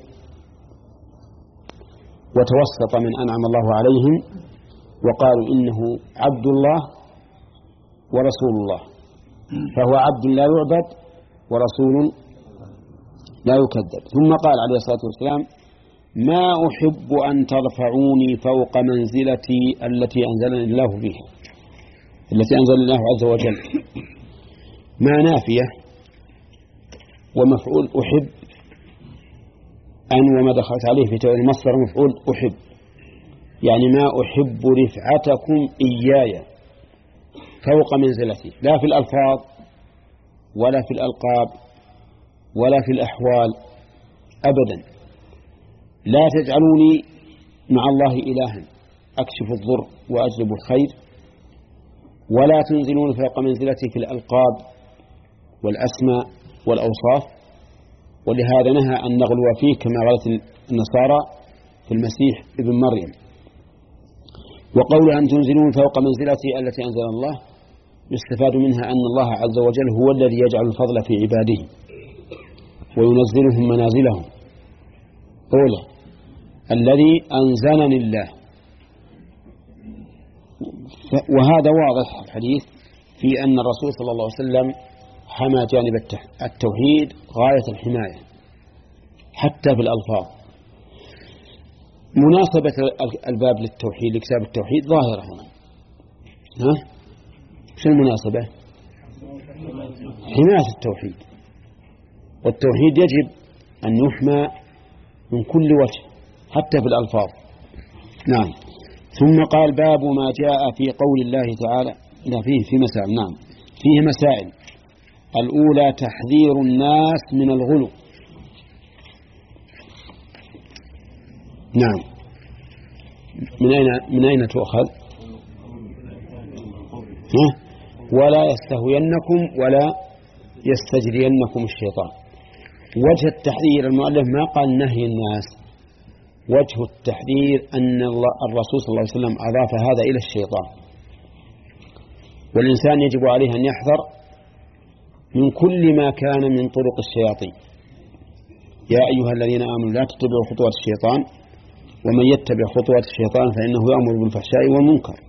وتوسط من أنعم الله عليهم وقالوا إنه عبد الله ورسول الله. فهو عبد لا يعبد ورسول لا يكذب. ثم قال عليه الصلاة والسلام: ما أحب أن ترفعوني فوق منزلتي التي أنزلني الله بها، التي أنزل الله عز وجل. ما نافية ومفعول أحب أن وما دخلت عليه في تأويل المصدر مفعول أحب، يعني ما أحب رفعتكم إياي فوق منزلتي، لا في الألفاظ ولا في الألقاب ولا في الأحوال أبدا. لا تجعلوني مع الله إلها أكشف الضر وأجلب الخير، ولا تنزلون فوق منزلتي في الألقاب والأسماء والأوصاف. ولهذا نهى أن نغلو فيه كما غلت النصارى في المسيح ابن مريم. وقول أن تنزلون فوق منزلتي التي أنزل الله يستفاد منها أن الله عز وجل هو الذي يجعل الفضل في عباده وينزلهم منازلهم. قوله الذي أنزلني الله، وهذا واضح الحديث في أن الرسول صلى الله عليه وسلم حمى جانب التوحيد غاية الحماية حتى في الألفاظ. مناسبة الباب للتوحيد لكتاب التوحيد ظاهرة هنا. ها؟ شو المناسبة؟ حماية التوحيد، والتوحيد يجب أن يحمى من كل وجه حتى في الألفاظ. نعم. ثم قال باب ما جاء في قول الله تعالى. لا، فيه في مسائل. نعم، فيه مسائل. الأولى تحذير الناس من الغلو. نعم. من أين من أين تؤخذ؟ ولا يستهوينكم ولا يستجرينكم الشيطان. وجه التحذير المؤلف ما قال نهي الناس، وجه التحذير أن الرسول صلى الله عليه وسلم أضاف هذا إلى الشيطان، والإنسان يجب عليه أن يحذر من كل ما كان من طرق الشياطين. يا أيها الذين آمنوا لا تتبعوا خطوات الشيطان ومن يتبع خطوات الشيطان فإنه يأمر بالفحشاء والمنكر.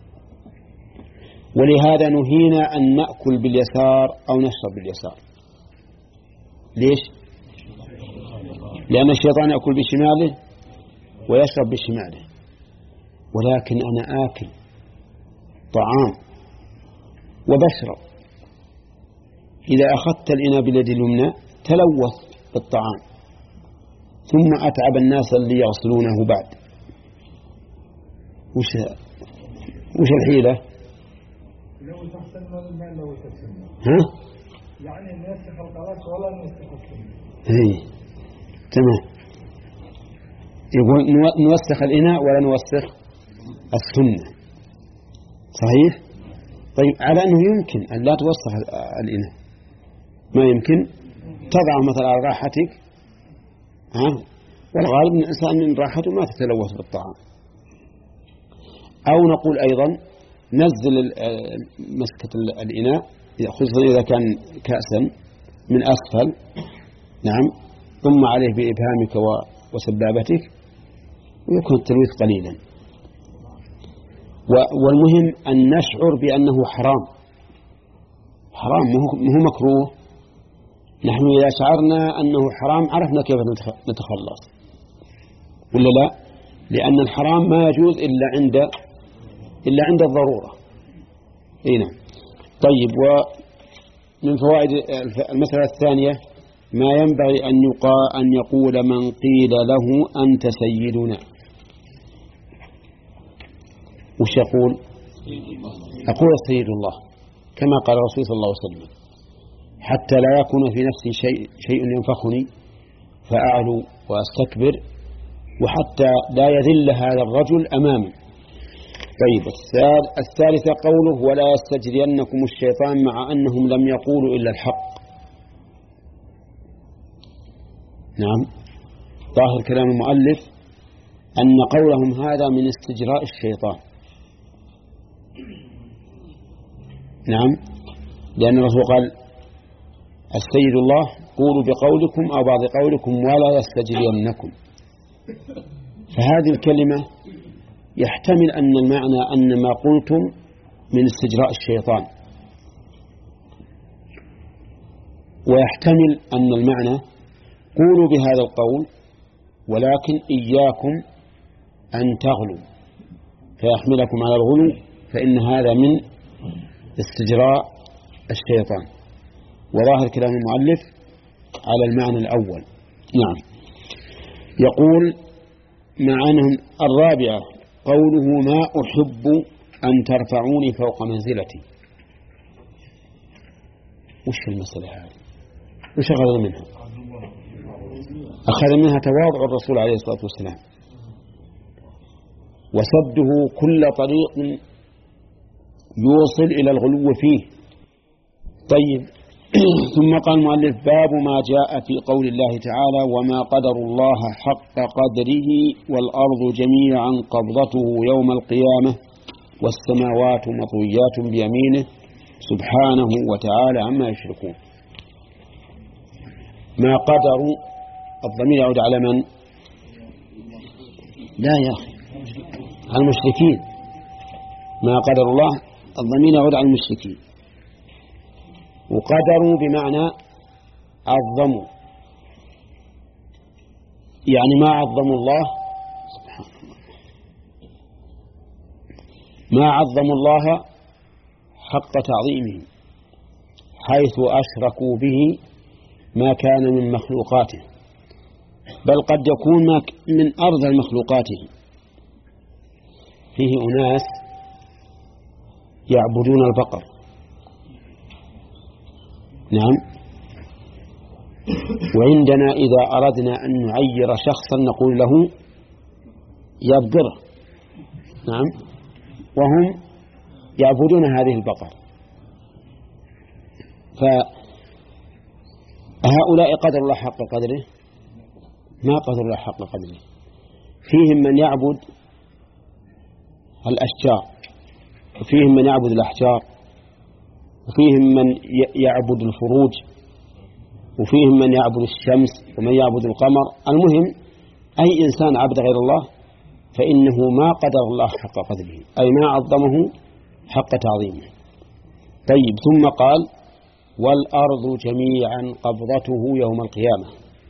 ولهذا نهينا أن نأكل باليسار أو نشرب باليسار. ليش؟ لأن الشيطان يأكل بشماله ويشرب بشماله، ولكن أنا آكل طعام وبشرب، إذا أخذت الإناء باليد اليمنى تلوث بالطعام ثم أتعب الناس اللي يغسلونه بعد. وش وش الحيلة؟ لو تحسن الماء لو تحسن. ها؟ يعني نوسخ القلات ولا نوسخ السنة. إيه تمام. يقول نوسخ الإناء ولا نوسخ السنة. صحيح؟ طيب على أنه يمكن أن لا توسخ الإناء، ما يمكن تضع مثلا على راحتك، ها؟ والغالب أن الإنسان من راحته ما تتلوث بالطعام. أو نقول أيضا نزل مسكة الإناء خصوصا إذا كان كأسا من أسفل، نعم، ثم عليه بإبهامك وسبابتك ويكون التلويث قليلا. والمهم أن نشعر بأنه حرام، حرام مو مكروه. نحن إذا شعرنا أنه حرام عرفنا كيف نتخلص، ولا لا؟ لأن الحرام ما يجوز إلا عند إلا عند الضرورة. إيه نعم. طيب، ومن فوائد المسألة الثانية ما ينبغي أن يقال أن يقول من قيل له أنت سيدنا. وش يقول؟ أقول سيد الله كما قال الرسول صلى الله عليه وسلم، حتى لا يكون في نفسي شيء شيء ينفخني فأعلو وأستكبر، وحتى لا يذل هذا الرجل أمامي. طيب، الثالثة قوله ولا يستجرينكم الشيطان، مع أنهم لم يقولوا إلا الحق. نعم، ظاهر كلام المؤلف أن قولهم هذا من استجراء الشيطان. نعم، لأن الرسول قال السيد الله قولوا بقولكم أو بعض قولكم ولا يستجرينكم. فهذه الكلمة يحتمل أن المعنى أن ما قلتم من استجراء الشيطان، ويحتمل أن المعنى قولوا بهذا القول ولكن إياكم أن تغلوا فيحملكم على الغلو، فإن هذا من استجراء الشيطان. وظاهر كلام المؤلف على المعنى الأول. نعم. يقول معنى الرابعة قوله ما أحب أن ترفعوني فوق منزلتي. وش المسألة هذه؟ وش أخذ منها؟ أخذ منها تواضع الرسول عليه الصلاة والسلام وسده كل طريق يوصل إلى الغلو فيه. طيب، ثم قال المؤلف باب ما جاء في قول الله تعالى وما قدر الله حق قدره والأرض جميعا قبضته يوم القيامة والسماوات مطويات بيمينه سبحانه وتعالى عما يشركون. ما قدروا الضمير يعود على من؟ لا يا أخي، على المشركين. ما قدر الله الضمير يعود على المشركين، وقدروا بمعنى عظموا، يعني ما عظموا الله سبحانه. ما عظموا الله حق تعظيمه، حيث أشركوا به ما كان من مخلوقاته، بل قد يكون من أرض مخلوقاته. فيه أناس يعبدون البقر، نعم، وعندنا إذا أردنا أن نعير شخصا نقول له يبقر، نعم، وهم يعبدون هذه البقر. فهؤلاء قدر الله حق قدره؟ ما قدر الله حق قدره. فيهم من يعبد الأشجار، وفيهم من يعبد الأحجار، وفيهم من يعبد الفروج، وفيهم من يعبد الشمس ومن يعبد القمر. المهم أي إنسان عبد غير الله فإنه ما قدر الله حق قدره، أي ما عظمه حق تعظيمه. طيب، ثم قال والأرض جميعا قبضته يوم القيامة.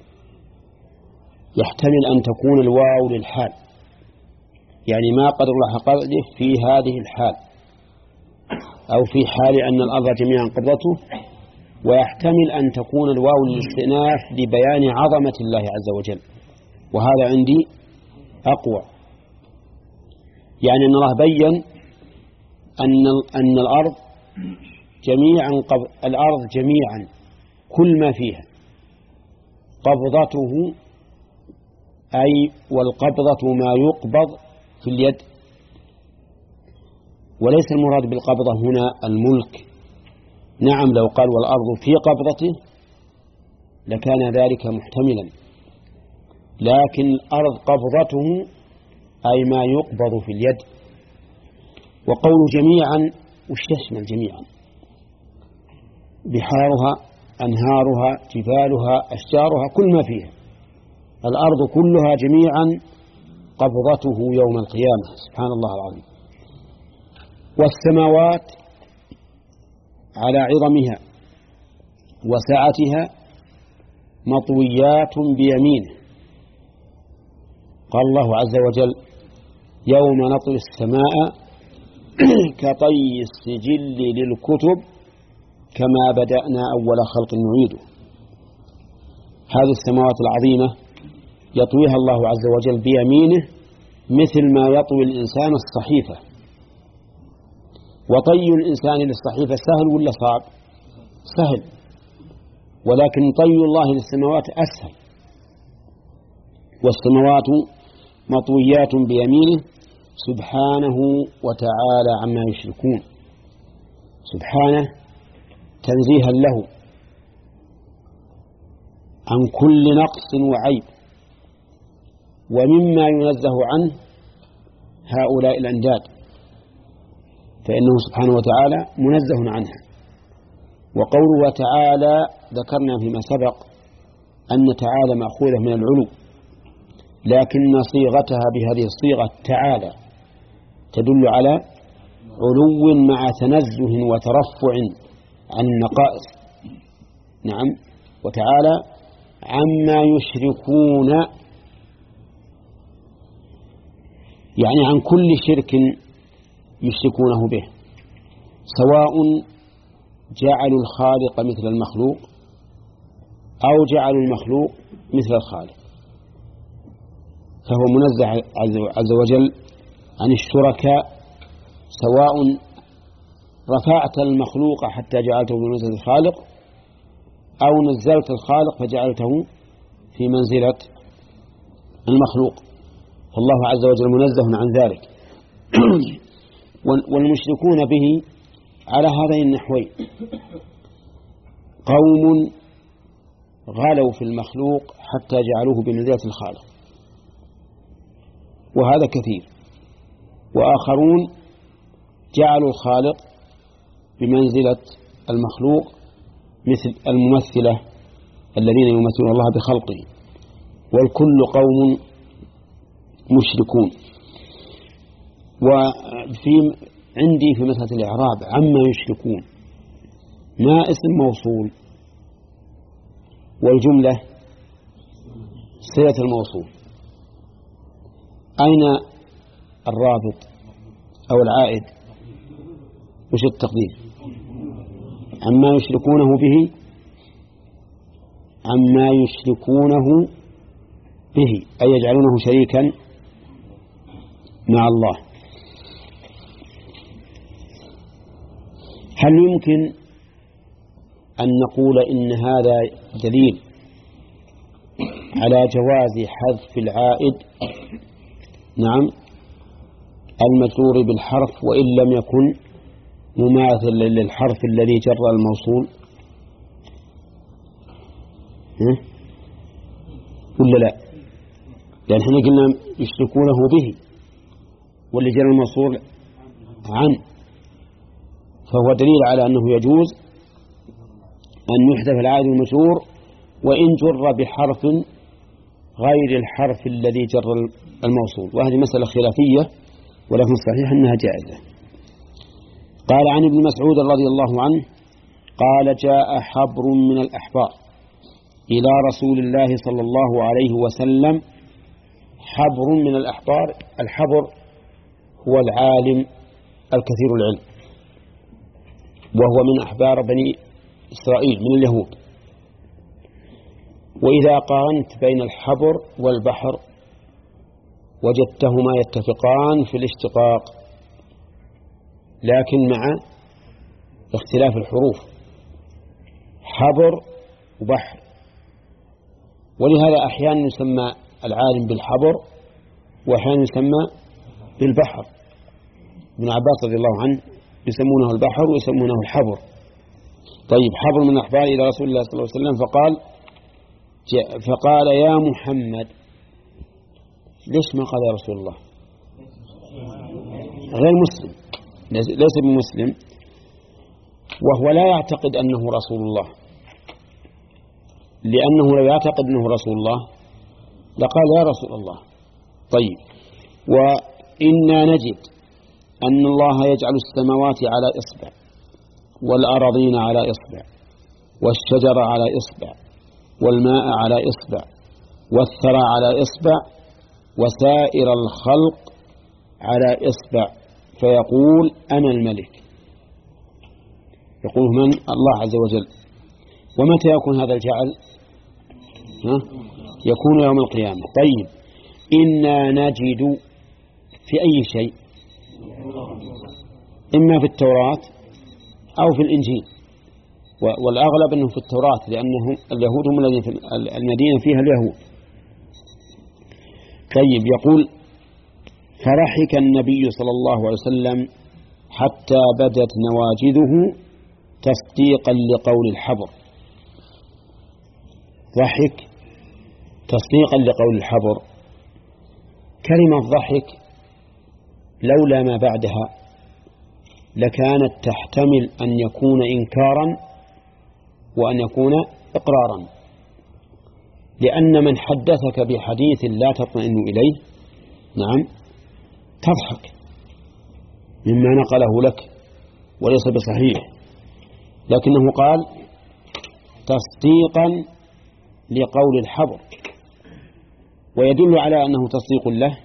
يحتمل أن تكون الواو للحال، يعني ما قدر الله حق قدره في هذه الحال، أو في حال أن الأرض جميعا قبضته، ويحتمل أن تكون الواو للاستئناف لبيان عظمة الله عز وجل، وهذا عندي أقوى. يعني أن الله بيّن أن أن الأرض جميعا قبض الأرض جميعا كل ما فيها قبضته، أي والقبضة ما يقبض في اليد، وليس المراد بالقبضة هنا الملك. نعم، لو قال والأرض في قبضته لكان ذلك محتملا، لكن الأرض قبضته أي ما يقبض في اليد. وقول جميعا وش يشمل جميعا؟ بحارها، أنهارها، جبالها، أشجارها، كل ما فيها، الأرض كلها جميعا قبضته يوم القيامة. سبحان الله العظيم. والسماوات على عظمها وسعتها مطويات بيمينه. قال الله عز وجل يوم نطوي السماء كطي السجل للكتب كما بدأنا أول خلق نعيده. هذه السماوات العظيمة يطويها الله عز وجل بيمينه مثل ما يطوي الإنسان الصحيفة. وطي الإنسان للصحيفة سهل ولا صعب؟ سهل، ولكن طي الله للسماوات أسهل. والسماوات مطويات بيمينه سبحانه وتعالى عما يشركون. سبحانه تنزيها له عن كل نقص وعيب، ومما ينزه عنه هؤلاء الأنداد، فإنه سبحانه وتعالى منزه عنها. وقوله تعالى ذكرنا فيما سبق أن تعالى مأخوذة من العلو، لكن صيغتها بهذه الصيغة تعالى تدل على علو مع تنزه وترفع عن النقائص. نعم، وتعالى عما يشركون، يعني عن كل شرك يشركونه به، سواء جعلوا الخالق مثل المخلوق أو جعلوا المخلوق مثل الخالق، فهو منزه عز وجل عن الشركاء، سواء رفعت المخلوق حتى جعلته بمنزلة الخالق أو نزلت الخالق فجعلته في منزلة المخلوق، فالله عز وجل منزه عن ذلك. والمشركون به على هذين النحوين: قوم غلوا في المخلوق حتى جعلوه بمنزلة الخالق، وهذا كثير، وآخرون جعلوا الخالق بمنزلة المخلوق مثل الممثلة الذين يمثلون الله بخلقه، والكل قوم مشركون. وفي عندي في مسألة الإعراب عما يشركون ما اسم موصول، والجملة صلة الموصول. أين الرابط؟ أو العائد؟ وش التقدير؟ عما يشركونه به، عما يشركونه به أي يجعلونه شريكا مع الله. هل يمكن أن نقول إن هذا دليل على جواز حذف العائد، نعم، المجرور بالحرف وإن لم يكن مماثل للحرف الذي جر الموصول؟ ولا لا؟ لأن احنا قلنا يشركونه به واللي جر الموصول عن، فهو دليل على أنه يجوز أن يحذف العائد المجرور وإن جر بحرف غير الحرف الذي جر الموصول، وهذه مسألة خلافية ولكن الصحيح أنها جائزة. قال عن ابن مسعود رضي الله عنه قال جاء حبر من الأحبار إلى رسول الله صلى الله عليه وسلم. حبر من الأحبار، الحبر هو العالم الكثير العلم، وهو من أحبار بني إسرائيل من اليهود. وإذا قارنت بين الحبر والبحر وجدتهما يتفقان في الاشتقاق لكن مع اختلاف الحروف، حبر وبحر. ولهذا أحيانا يسمى العالم بالحبر وأحيانا يسمى بالبحر. ابن عباس رضي الله عنه يسمونه البحر ويسمونه الحبر. طيب، حبر من الأحبار إلى رسول الله صلى الله عليه وسلم فقال فقال يا محمد. ليش ما قال يا رسول الله؟ غير مسلم، ليس بمسلم، وهو لا يعتقد أنه رسول الله، لأنه لو يعتقد أنه رسول الله لقال يا رسول الله. طيب، وإنا نجد أن الله يجعل السماوات على إصبع والأراضين على إصبع والشجر على إصبع والماء على إصبع والثرى على إصبع وسائر الخلق على إصبع، فيقول أنا الملك. يقول من؟ الله عز وجل. ومتى يكون هذا الجعل؟ ها؟ يكون يوم القيامة. طيب، إنا نجد في أي شيء؟ إما في التوراة أو في الإنجيل، والأغلب أنه في التوراة لأنه اليهود هم الذين في المدينة فيها اليهود. طيب، يقول فرحك النبي صلى الله عليه وسلم حتى بدت نواجذه تصديقا لقول الحبر. ضحك تصديقا لقول الحبر. كلمة ضحك لولا ما بعدها لكانت تحتمل أن يكون إنكارا وأن يكون إقرارا، لأن من حدثك بحديث لا تطمئن إليه، نعم، تضحك مما نقله لك وليس بصحيح، لكنه قال تصديقا لقول الحبر. ويدل على أنه تصديق له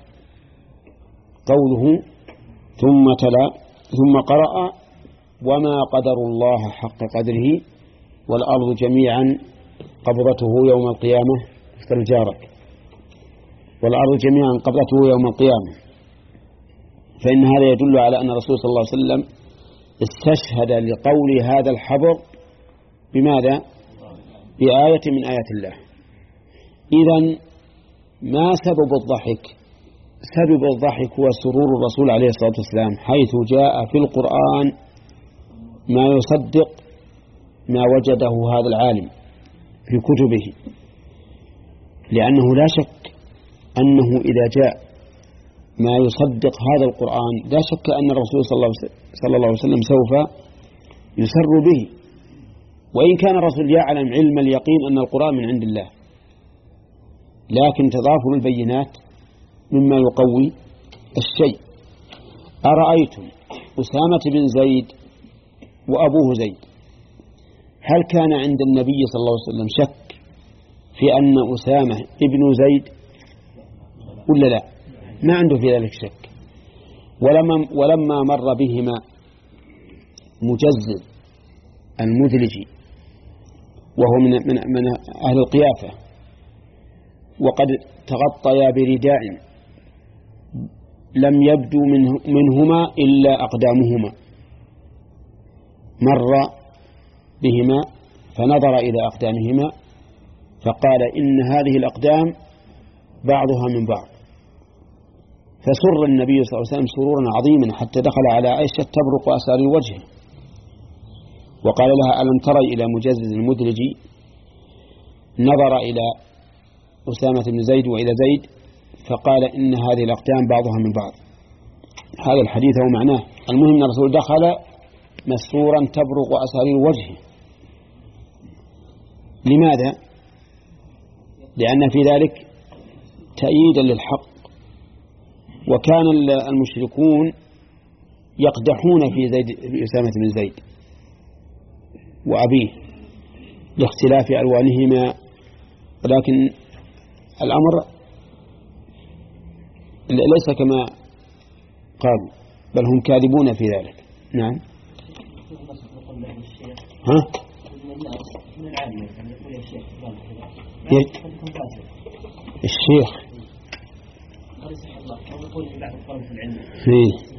قوله ثم تلا ثم قرأ وما قدر الله حق قدره والأرض جميعا قبضته يوم القيامة اختر جارك والأرض جميعا قبضته يوم القيامة. فإن هذا يدل على أن الرسول صلى الله عليه وسلم استشهد لقول هذا الحبر بماذا؟ بآية من آيات الله. إذن ما سبب الضحك؟ سبب الضحك هو سرور الرسول عليه الصلاة والسلام، حيث جاء في القرآن ما يصدق ما وجده هذا العالم في كتبه، لأنه لا شك أنه إذا جاء ما يصدق هذا القرآن لا شك أن الرسول صلى الله عليه وسلم سوف يسر به، وإن كان الرسول يعلم علم اليقين أن القرآن من عند الله، لكن تضافر البينات مما يقوي الشيء. أرأيتم أسامة بن زيد وأبوه زيد، هل كان عند النبي صلى الله عليه وسلم شك في أن أسامة ابن زيد ولا لا؟ ما عنده في ذلك شك. ولما, ولما مر بهما مجزل المدلجي وهو من, من, من أهل القيافة وقد تغطيا برداء لم يبدو منه منهما إلا أقدامهما، مر بهما فنظر إلى أقدامهما فقال إن هذه الأقدام بعضها من بعض، فسر النبي صلى الله عليه وسلم سرورا عظيما حتى دخل على عائشة تبرق أسار الوجه وقال لها ألم تري إلى مجزز المدلجي؟ نظر إلى أسامة بن زيد وإلى زيد فقال إن هذه الأقدام بعضها من بعض. هذا الحديث هو معناه. المهم أن الرسول دخل مسرورا تبرق أسارير وجهه. لماذا؟ لأن في ذلك تأييدا للحق، وكان المشركون يقدحون في زيد في أسامة بن زيد وأبيه لاختلاف ألوانهما، ولكن الأمر ليس كما قالوا بل هم كاذبون في ذلك. نعم. ها؟ الشيخ فيه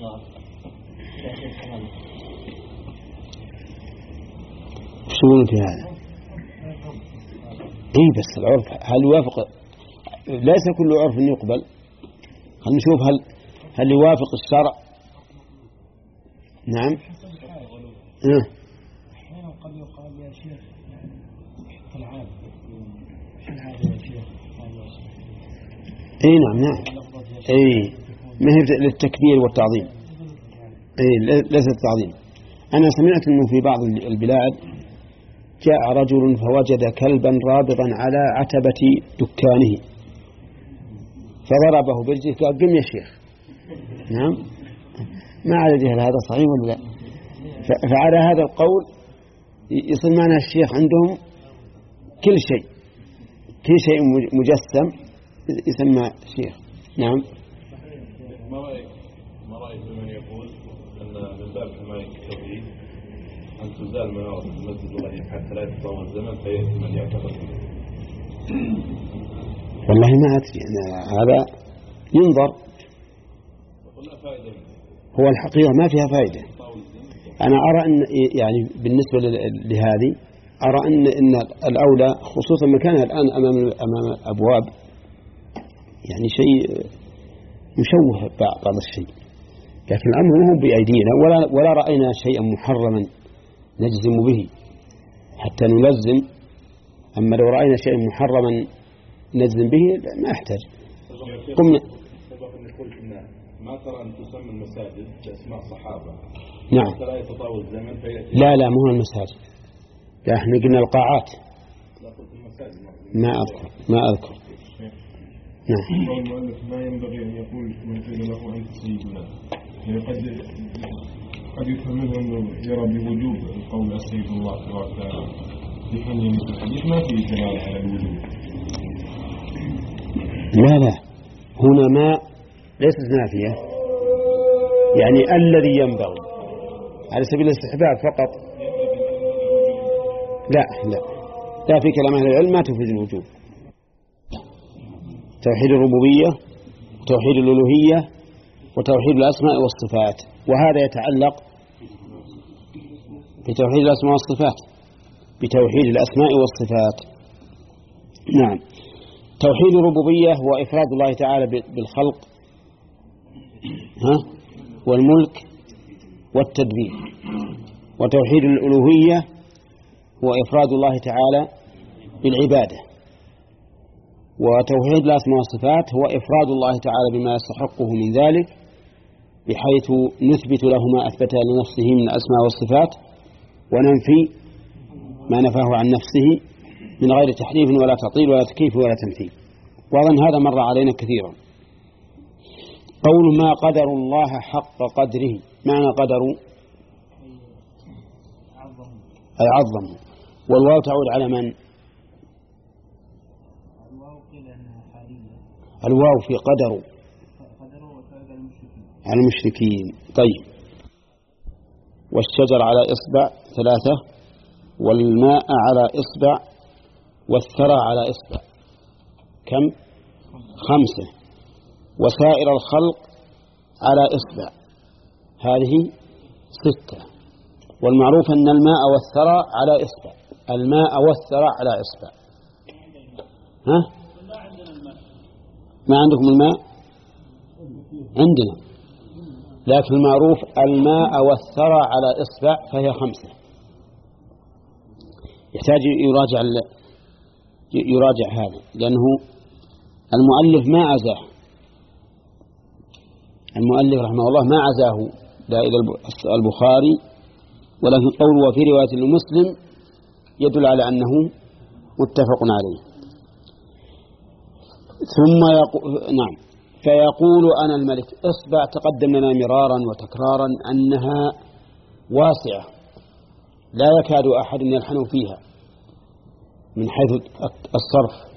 شو في هذا؟ اي بس العرف هل يوافق؟ ليس كل عرف يقبل. خلينا نشوف هل هل يوافق الشرع. نعم. اه احيانا قد يقال يا شيخ في العام شو هذا يا شيخ؟ اي نعم نعم اي ما هي للتكبير والتعظيم. اي ليس التعظيم. انا سمعت انه في بعض البلاد جاء رجل فوجد كلبا رابضا على عتبة دكانه فضربه برجله قال قم يا شيخ. نعم. ما على جهل هذا صحيح ولا لا؟ فعلى هذا القول يصير معنا الشيخ عندهم كل شيء كل شيء مجسم يسمى شيخ. نعم. ما رأيك ما رأيك بمن يقول أن من باب حماية التوحيد أن تزال منارة المسجد الغريب حتى لا يتطاول الزمن فيأتي من يعتقد؟ والله ما أدري هذا ينظر. هو الحقيقة ما فيها فائدة. أنا أرى أن يعني بالنسبة لهذه أرى أن إن الأولى خصوصا مكانها الآن أمام أمام أبواب يعني شيء مشوه بعض الشيء، لكن الأمر ما هو بأيدينا ولا ولا رأينا شيئا محرما نجزم به حتى نلزم. أما لو رأينا شيئا محرما نجزم به ما أحتاج. قمنا ما ترى أن تسمى المساجد بأسماء صحابة؟ نعم. لا يتطاول الزمن فيأتي. لا لا مو المساجد، لا احنا قلنا القاعات. ما أذكر ما أذكر. نعم. قول المؤلف ما ينبغي أن يقول من قيل له أنت سيدنا، يعني قد قد يفهم منه أنه يرى بوجوب القول السيد الله تبارك وتعالى يفهم مثل الحديث ما فيه دلالة على الوجوب. لا لا هنا ما ليست نافية، يعني الذي ينبغي على سبيل الاستحباب فقط. لا لا لا في كلام أهل العلم ما تفيد الوجوب. توحيد الربوبية وتوحيد الألوهية وتوحيد الأسماء والصفات، وهذا يتعلق بتوحيد الأسماء والصفات بتوحيد الأسماء والصفات. نعم. توحيد الربوبية هو إفراد الله تعالى بالخلق ها والملك والتدبير، وتوحيد الألوهية هو إفراد الله تعالى بالعبادة، وتوحيد الأسماء والصفات هو إفراد الله تعالى بما يستحقه من ذلك بحيث نثبت له ما أثبت لنفسه من الأسماء والصفات وننفي ما نفاه عن نفسه من غير تحريف ولا تعطيل ولا تكييف ولا تمثيل. وأظن هذا مر علينا كثيرا. قول ما قدر الله حق قدره، معنى قدروا أي عظموا، والواو تعود على من؟ الواو في قدروا على المشركين. طيب، والشجر على إصبع ثلاثة، والماء على إصبع، والثرى على إصبع كم؟ خمسة، وسائر الخلق على إصبع هذه ستة. والمعروف أن الماء والثرى على إصبع، الماء والثرى على إصبع. ها؟ ما عندكم الماء؟ عندنا، لكن المعروف الماء والثرى على إصبع فهي خمسة. يحتاج يراجع يراجع هذا، لأنه المؤلف ما عزاه، المؤلف رحمه الله ما عزاه لا إلى البخاري، ولكن قوله في رواية لمسلم يدل على أنه متفق عليه. ثم يقول نعم فيقول أنا الملك. إصبع تقدم لنا مرارا وتكرارا أنها واسعة لا يكاد أحد يلحن فيها من حيث الصرف،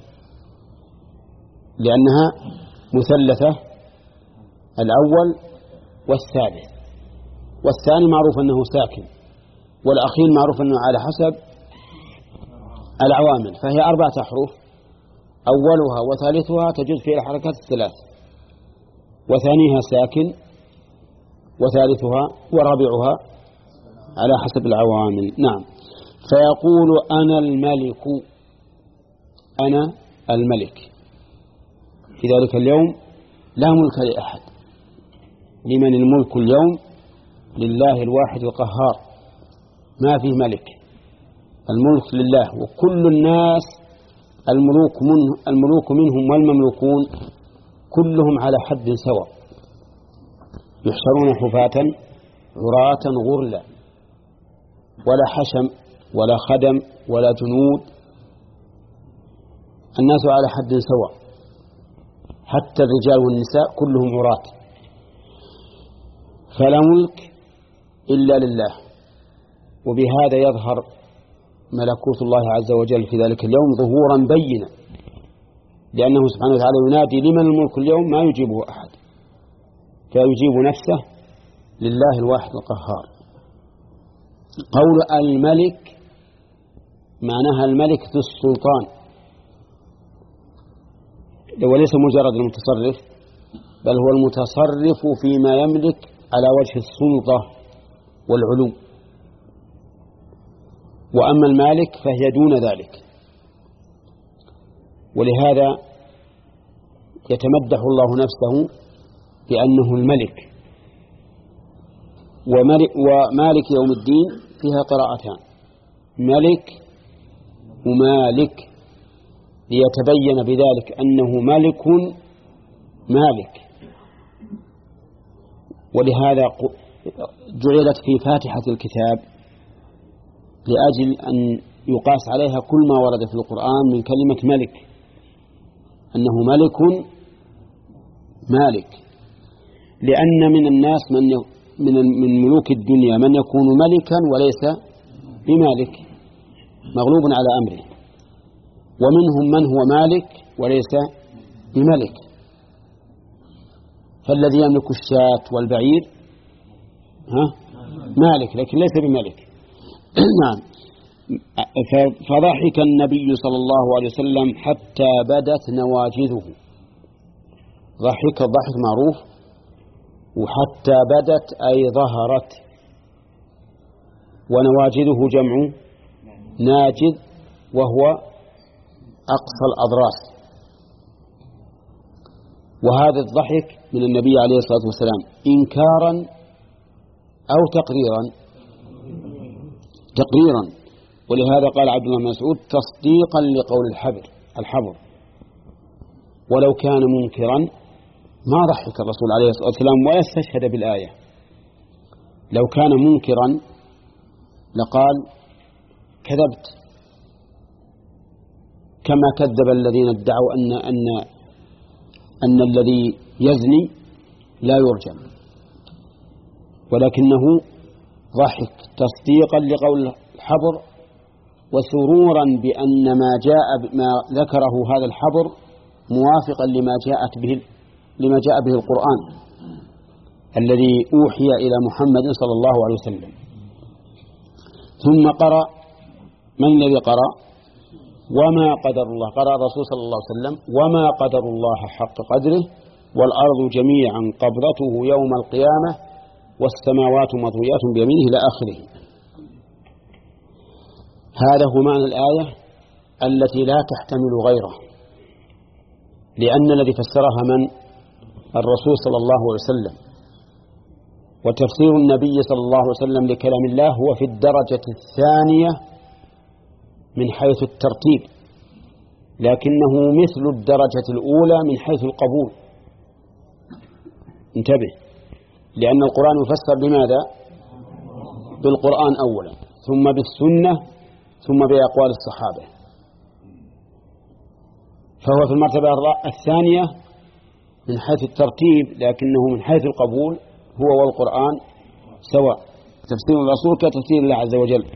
لأنها مثلثة، الأول والثالث، والثاني معروف أنه ساكن، والأخير معروف أنه على حسب العوامل، فهي أربعة أحرف، أولها وثالثها تجوز فيها الحركات الثلاث، وثانيها ساكن، وثالثها ورابعها على حسب العوامل. نعم. فيقول أنا الملك، أنا الملك. في ذلك اليوم لا ملك لأحد. لمن الملك اليوم؟ لله الواحد القهار، ما فيه ملك، الملك لله. وكل الناس الملوك, من الملوك منهم والمملوكون كلهم على حد سواء، يحشرون حفاة عراة غرلا، ولا حشم ولا خدم ولا جنود، الناس على حد سواء، حتى الرجال والنساء كلهم عراة. فلا ملك إلا لله. وبهذا يظهر ملكوت الله عز وجل في ذلك اليوم ظهورا بينا، لأنه سبحانه وتعالى ينادي لمن الملك اليوم ما يجيبه أحد، فيجيب نفسه لله الواحد القهار. قول الملك معناها الملك ذو السلطان، وليس مجرد المتصرف، بل هو المتصرف فيما يملك على وجه السلطة والعلو. وأما المالك فهي دون ذلك. ولهذا يتمدح الله نفسه بأنه الملك. ومالك يوم الدين فيها قراءتان، ملك ومالك، ليتبين بذلك أنه ملك مالك. ولهذا جعلت في فاتحة الكتاب لأجل أن يقاس عليها كل ما ورد في القرآن من كلمة ملك، أنه ملك مالك. لأن من الناس من من من ملوك الدنيا من يكون ملكا وليس بمالك، مغلوب على أمره، ومنهم من هو مالك وليس بملك. فالذي يملك الشاة والبعير ها مالك، لكن ليس بملك. نعم. فضحك النبي صلى الله عليه وسلم حتى بدت نواجذه. ضحك الضحك معروف، وحتى بدت أي ظهرت، ونواجذه جمع ناجذ وهو أقصى الأضراس. وهذا الضحك من النبي عليه الصلاة والسلام إنكارا أو تقريرا تقريرا ولهذا قال عبد الله بن مسعود تصديقا لقول الحبر الحبر ولو كان منكرا ما ضحك الرسول عليه الصلاة والسلام ولا استشهد بالآية. لو كان منكرا لقال كذبت، كما كذب الذين ادعوا أن أن أن الذي يزني لا يرجم، ولكنه ضحك تصديقا لقول الحبر وسرورا بأن ما جاء ما ذكره هذا الحبر موافقا لما جاءت به لما جاء به القرآن، الذي أوحي إلى محمد صلى الله عليه وسلم. ثم قرأ، من الذي قرأ؟ وما قدر الله، قرأ الرسول صلى الله عليه وسلم وما قدر الله حق قدره والأرض جميعا قبضته يوم القيامة والسماوات مطويات بيمينه إلى آخره. هذا هو معنى الآية التي لا تحتمل غيره، لأن الذي فسرها من؟ الرسول صلى الله عليه وسلم. وتفسير النبي صلى الله عليه وسلم لكلام الله هو في الدرجة الثانية من حيث الترتيب، لكنه مثل الدرجة الأولى من حيث القبول. انتبه، لأن القرآن يفسر بماذا؟ بالقرآن أولا، ثم بالسنة، ثم بأقوال الصحابة، فهو في المرتبة الثانية من حيث الترتيب، لكنه من حيث القبول هو والقرآن سواء. تفسير الرسول كتفسير الله عز وجل.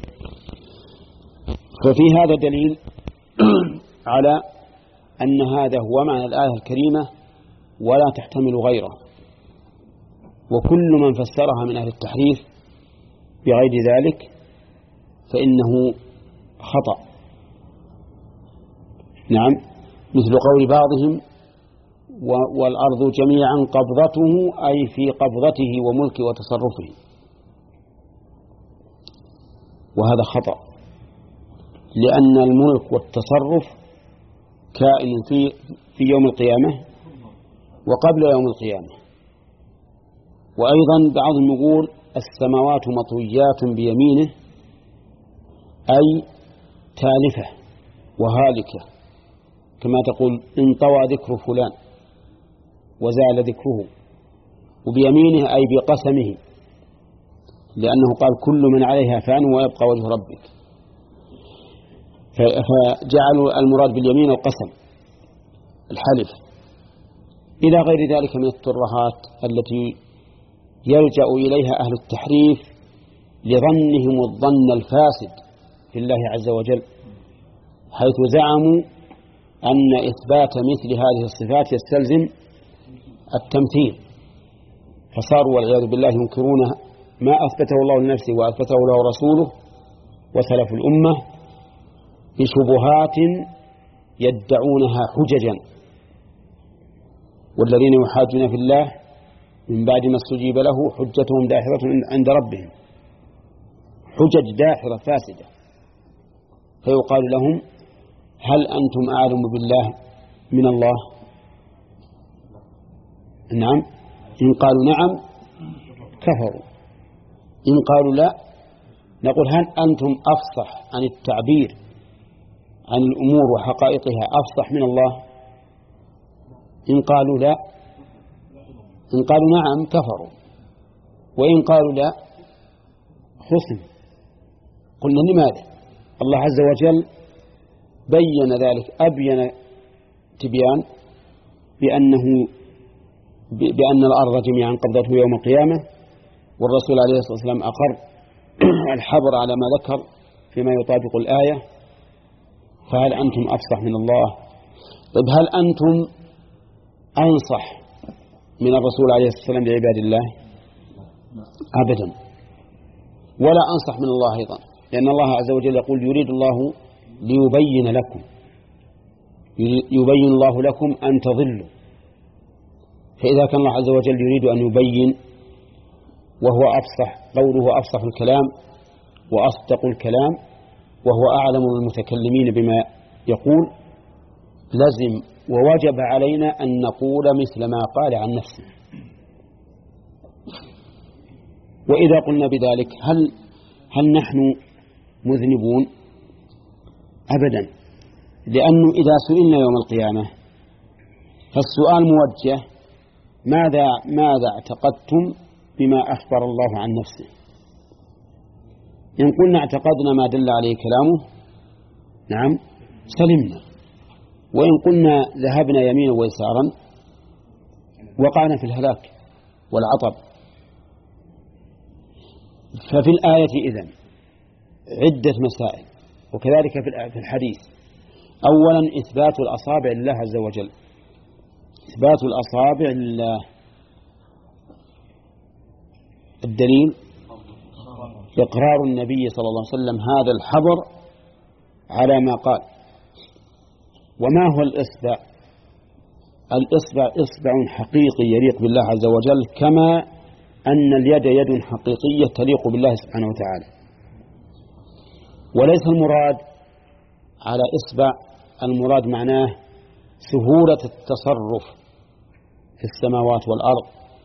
ففي هذا دليل على أن هذا هو معنى الآية الكريمة ولا تحتمل غيره، وكل من فسرها من أهل التحريف بغير ذلك فإنه خطأ. نعم، مثل قول بعضهم والأرض جميعا قبضته، أي في قبضته وملكه وتصرفه، وهذا خطأ، لأن الملك والتصرف كائن في في يوم القيامة وقبل يوم القيامة. وأيضا بعضهم يقول السماوات مطويات بيمينه، أي تالفة وهالكة، كما تقول انطوى ذكر فلان وزال ذكره، وبيمينه أي بقسمه، لأنه قال كل من عليها فان ويبقى وجه ربك، فجعلوا المراد باليمين القسم الحلف، إلى غير ذلك من الترهات التي يلجأ إليها أهل التحريف لظنهم الظن الفاسد في الله عز وجل، حيث زعموا أن إثبات مثل هذه الصفات يستلزم التمثيل، فصاروا والعياذ بالله ينكرون ما أثبته الله لنفسه وأثبته له رسوله وسلف الأمة بشبهات يدعونها حججا. والذين يحاجون في الله من بعد ما استجيب له حجتهم داحرة عند ربهم، حجج داحرة فاسدة. فيقال لهم هل أنتم أعلم بالله من الله؟ نعم، إن قالوا نعم كفروا، إن قالوا لا نقول هل أنتم أفصح عن التعبير عن الأمور وحقائقها أفصح من الله؟ إن قالوا لا، إن قالوا نعم كفروا، وإن قالوا لا خصم. قلنا لماذا؟ الله عز وجل بين ذلك أبين تبيان بأنه بأن الأرض جميعا قبضته يوم القيامة، والرسول عليه الصلاة والسلام أقر الحبر على ما ذكر فيما يطابق الآية. فهل أنتم أفصح من الله؟ طيب هل أنتم أنصح من الرسول عليه الصلاة والسلام لعباد الله؟ أبدا، ولا أنصح من الله أيضا، لأن الله عز وجل يقول يريد الله ليبين لكم، يبين الله لكم أن تضلوا. فإذا كان الله عز وجل يريد أن يبين وهو أفصح، قوله أفصح الكلام وأصدق الكلام وهو أعلم المتكلمين بما يقول، لزم ووجب علينا أن نقول مثل ما قال عن نفسه. وإذا قلنا بذلك هل هل نحن مذنبون؟ أبدا، لأنه إذا سئلنا يوم القيامة فالسؤال موجه ماذا ماذا اعتقدتم بما أخبر الله عن نفسه؟ إن قلنا اعتقدنا ما دل عليه كلامه نعم سلمنا، وإن قلنا ذهبنا يمينا ويسارا وقعنا في الهلاك والعطب. ففي الآية إذن عدة مسائل، وكذلك في الحديث. أولا إثبات الأصابع لله عز وجل، إثبات الأصابع لله، الدليل إقرار النبي صلى الله عليه وسلم هذا الحظر على ما قال. وما هو الإصبع؟ الإصبع إصبع حقيقي يليق بالله عز وجل، كما أن اليد يد حقيقية تليق بالله سبحانه وتعالى. وليس المراد على إصبع، المراد معناه سهولة التصرف في السماوات والأرض،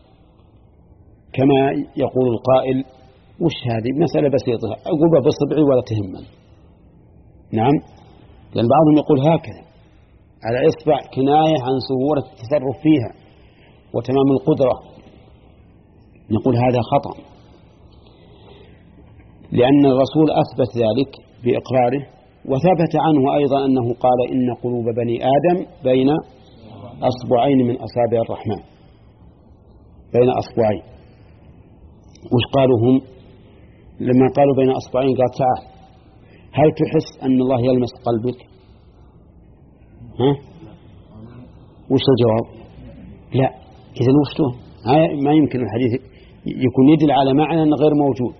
كما يقول القائل وش هذه مسألة بسيطة أقولها بصبعي ولا تهمني. نعم، لأن بعضهم يقول هكذا على إصبع كناية عن سهولة التصرف فيها وتمام القدرة، نقول هذا خطأ، لأن الرسول أثبت ذلك بإقراره، وثبت عنه أيضا أنه قال إن قلوب بني آدم بين أصبعين من أصابع الرحمن، بين أصبعين. وش قالوا هم لما قالوا بين أصبعين؟ قال تعال هل تحس أن الله يلمس قلبك؟ ها؟ وش الجواب؟ لا. إذن وشتوه؟ ما يمكن الحديث يكون يدل على معنى غير موجود.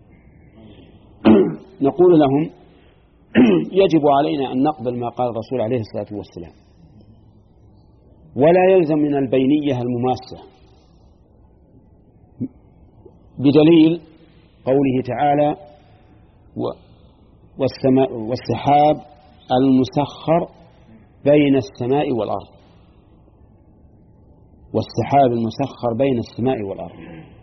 نقول لهم يجب علينا أن نقبل ما قال الرسول عليه الصلاة والسلام، ولا يلزم من البينية المماسة، بدليل قوله تعالى والسماء والسحاب المسخر بين السماء والأرض، والسحاب المسخر بين السماء والأرض.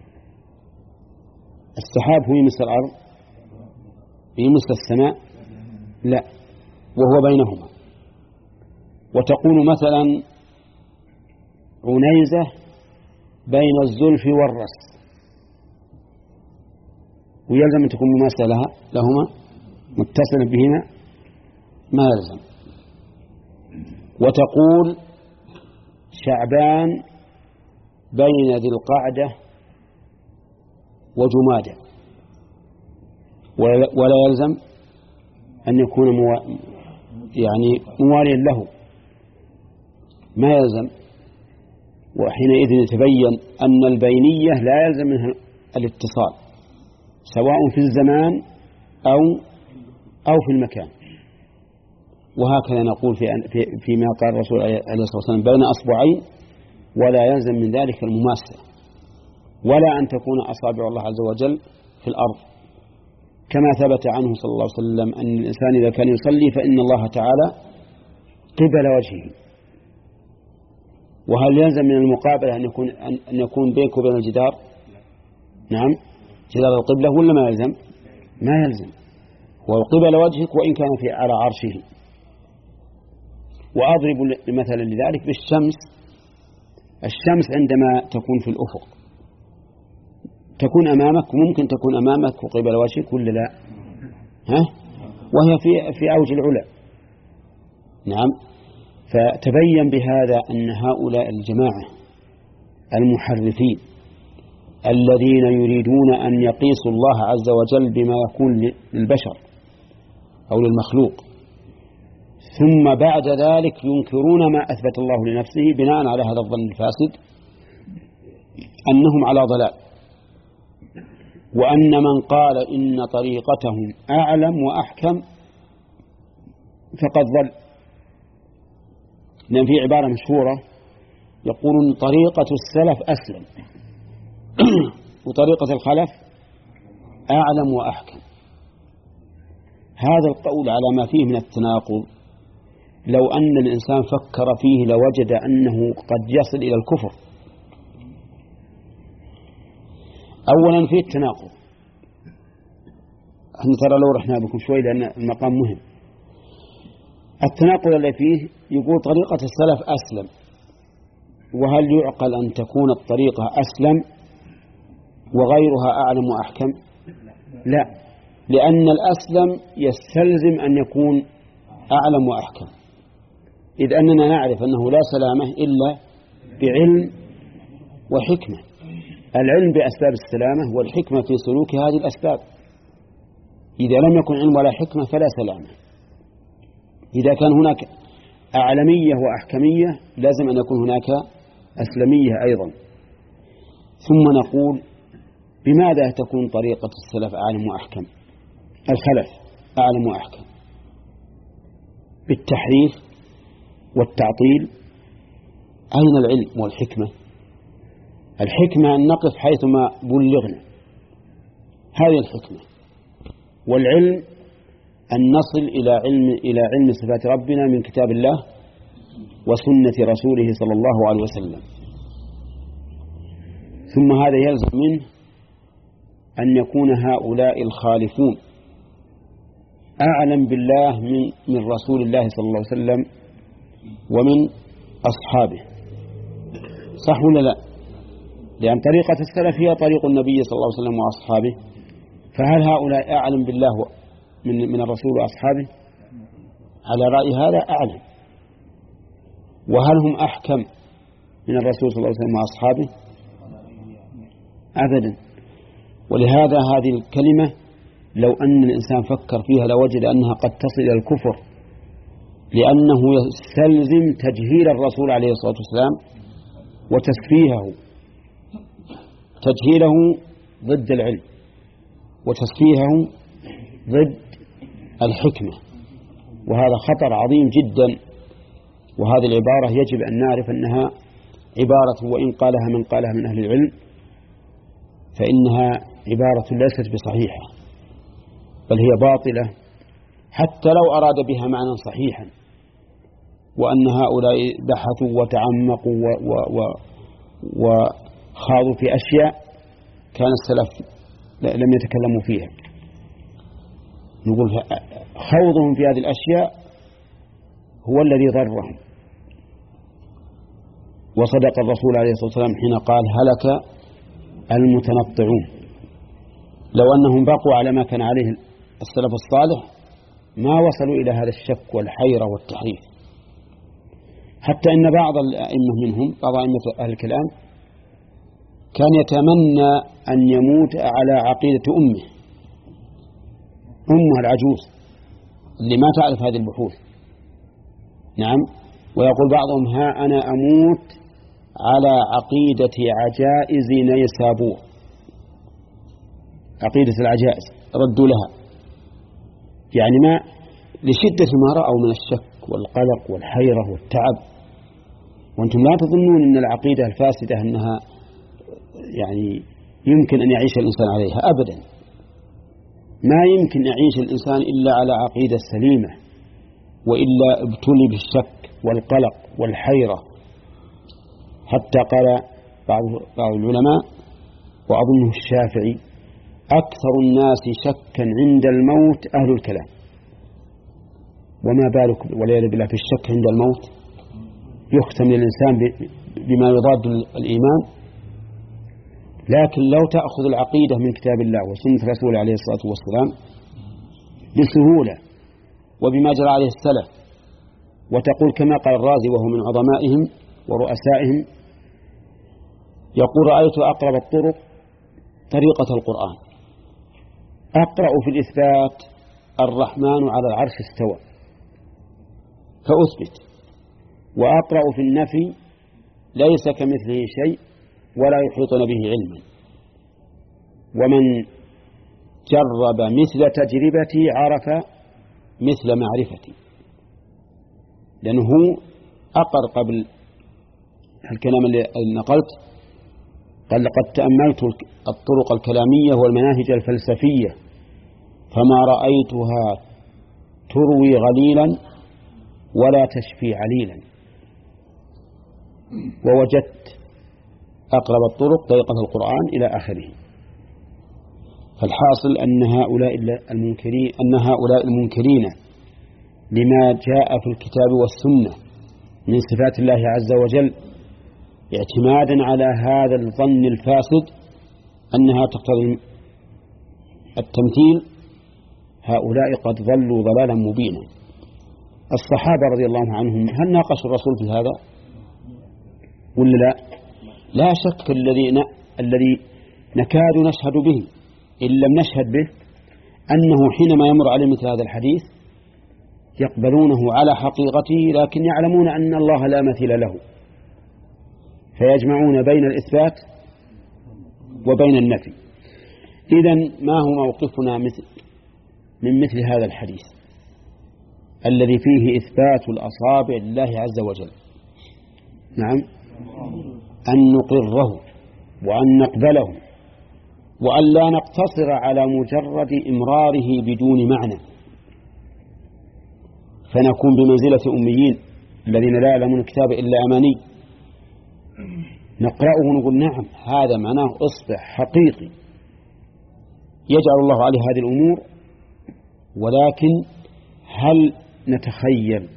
السحاب هو يمس الأرض يمس السماء؟ لا، وهو بينهما. وتقول مثلا عنيزة بين الزلف والرأس، ويلزم أن تكون مماثلة لها لهما متصلا بهما؟ ما يلزم. وتقول شعبان بين ذي القعدة وجمادة، ولا يلزم أن يكون مو... يعني مواليا له، ما يلزم. وحينئذ يتبين أن البينية لا يلزم منها الاتصال، سواء في الزمان أو أو في المكان. وهكذا نقول في فيما قال الرسول عليه الصلاة والسلام بين أصبعين، ولا يلزم من ذلك المماسة، ولا أن تكون أصابع الله عز وجل في الأرض، كما ثبت عنه صلى الله عليه وسلم أن الإنسان إذا كان يصلي فإن الله تعالى قبل وجهه. وهل يلزم من المقابلة أن يكون أن يكون بينك وبين الجدار؟ نعم، جدار القبلة، ولا ما يلزم؟ ما يلزم، هو قبل وجهك وإن كان في على عرشه. وأضرب مثلا لذلك بالشمس. الشمس عندما تكون في الأفق تكون أمامك، وممكن تكون أمامك وقبل وجهك ولا لا؟ ها؟ وهي في في أوج العلا. نعم. فتبين بهذا أن هؤلاء الجماعة المحرفين الذين يريدون أن يقيسوا الله عز وجل بما يكون للبشر أو للمخلوق، ثم بعد ذلك ينكرون ما أثبت الله لنفسه بناء على هذا الظن الفاسد، أنهم على ضلال، وأن من قال إن طريقتهم أعلم وأحكم فقد ضل. لأن في عبارة مشهورة يقولون طريقة السلف أسلم وطريقة الخلف أعلم وأحكم. هذا القول على ما فيه من التناقض لو أن الإنسان فكر فيه لوجد أنه قد يصل إلى الكفر. أولا فيه التناقض، احنا ترى لو رحنا بكم شوي لأن المقام مهم. التناقض اللي فيه يقول طريقة السلف أسلم، وهل يعقل أن تكون الطريقة أسلم وغيرها أعلم وأحكم؟ لا، لأن الأسلم يستلزم أن يكون أعلم وأحكم، إذ أننا نعرف أنه لا سلامة إلا بعلم وحكمة. العلم بأسباب السلامة والحكمة في سلوك هذه الأسباب. إذا لم يكن علم ولا حكمة فلا سلامة. إذا كان هناك أعلمية وأحكمية لازم أن يكون هناك أسلمية أيضا. ثم نقول بماذا تكون طريقة السلف أعلم وأحكم؟ الخلف أعلم وأحكم بالتحريف والتعطيل. أين العلم والحكمة؟ الحكمة أن نقف حيثما بلغنا، هذه الحكمة. والعلم أن نصل إلى علم إلى علم صفات ربنا من كتاب الله وسنة رسوله صلى الله عليه وسلم. ثم هذا يلزم منه أن يكون هؤلاء الخالفون أعلم بالله من من رسول الله صلى الله عليه وسلم ومن أصحابه، صح ولا لا؟ لأن طريقة السلف هي طريق النبي صلى الله عليه وسلم وأصحابه، فهل هؤلاء أعلم بالله من من الرسول وأصحابه؟ على رأي هذا أعلم. وهل هم أحكم من الرسول صلى الله عليه وسلم وأصحابه؟ أبدا. ولهذا هذه الكلمة لو أن الإنسان فكر فيها لوجد أنها قد تصل إلى الكفر، لأنه يستلزم تجهيل الرسول عليه الصلاة والسلام وتسفيهه، تجهيله ضد العلم وتسفيهه ضد الحكمة، وهذا خطر عظيم جدا. وهذه العبارة يجب أن نعرف أنها عبارة، وإن قالها من قالها من أهل العلم فإنها عبارة ليست بصحيحة، بل هي باطلة، حتى لو أراد بها معنى صحيحا، وأن هؤلاء بحثوا وتعمقوا و و و وخاضوا في أشياء كان السلف لم يتكلموا فيها. نقول خوضهم في هذه الأشياء هو الذي ضرهم. وصدق الرسول عليه الصلاة والسلام حين قال هلك المتنطعون. لو أنهم بقوا على ما كان عليه السلف الصالح ما وصلوا إلى هذا الشك والحيرة والتحريف. حتى إن بعض الأئمة منهم، بعض أئمة أهل الكلام، كان يتمنى أن يموت على عقيدة أمه أمه العجوز اللي ما تعرف هذه البحوث. نعم. ويقول بعضهم ها أنا أموت على عقيدة عجائز نيسابور، عقيدة العجائز ردوا لها، يعني ما لشدة ما رأوا من الشك والقلق والحيرة والتعب. وأنتم لا تظنون أن العقيدة الفاسدة أنها يعني يمكن أن يعيش الإنسان عليها، أبدا. ما يمكن يعيش الإنسان إلا على عقيدة سليمة، وإلا ابتلي بالشك والقلق والحيرة. حتى قال بعض بعض العلماء وأظنه الشافعي أكثر الناس شكا عند الموت أهل الكلام، وما بالك والعياذ بالله في الشك عند الموت. يختم للإنسان بما يضاد الإيمان. لكن لو تأخذ العقيدة من كتاب الله وسنة رسوله عليه الصلاة والسلام بسهولة وبما جرى عليه السلف، وتقول كما قال الرازي وهو من عظمائهم ورؤسائهم، يقول رأيت أقرب الطرق طريقة القرآن. أقرأ في الإثبات الرحمن على العرش استوى فأثبت، وأقرأ في النفي ليس كمثله شيء ولا يحيطون به علما. ومن جرب مثل تجربتي عرف مثل معرفتي، لأنه أقر قبل الكلام اللي نقلت قال لقد تأملت الطرق الكلامية والمناهج الفلسفية فما رأيتها تروي غليلا ولا تشفي عليلا، ووجدت أقرب الطرق طريقة القرآن إلى آخره. فالحاصل أن هؤلاء المنكرين أن هؤلاء المنكرين لما جاء في الكتاب والسنة من صفات الله عز وجل اعتمادا على هذا الظن الفاسد أنها تقتضي التمثيل، هؤلاء قد ضلوا ضلالا مبينا. الصحابة رضي الله عنهم هل ناقشوا الرسول في هذا ولا لا؟ لا شك الذي الذي نكاد نشهد به إن لم نشهد به أنه حينما يمر عليه مثل هذا الحديث يقبلونه على حقيقته، لكن يعلمون أن الله لا مثيل له، فيجمعون بين الإثبات وبين النفي. إذن ما هو موقفنا مثل من مثل هذا الحديث الذي فيه إثبات الأصابع لله عز وجل؟ نعم، أن نقره وأن نقبله وأن لا نقتصر على مجرد إمراره بدون معنى، فنكون بمنزلة أميين الذين لا يعلمون الكتاب إلا أماني، نقرأه ونقول نعم هذا معناه إصبع حقيقي يجعل الله عليه هذه الأمور، ولكن هل نتخيل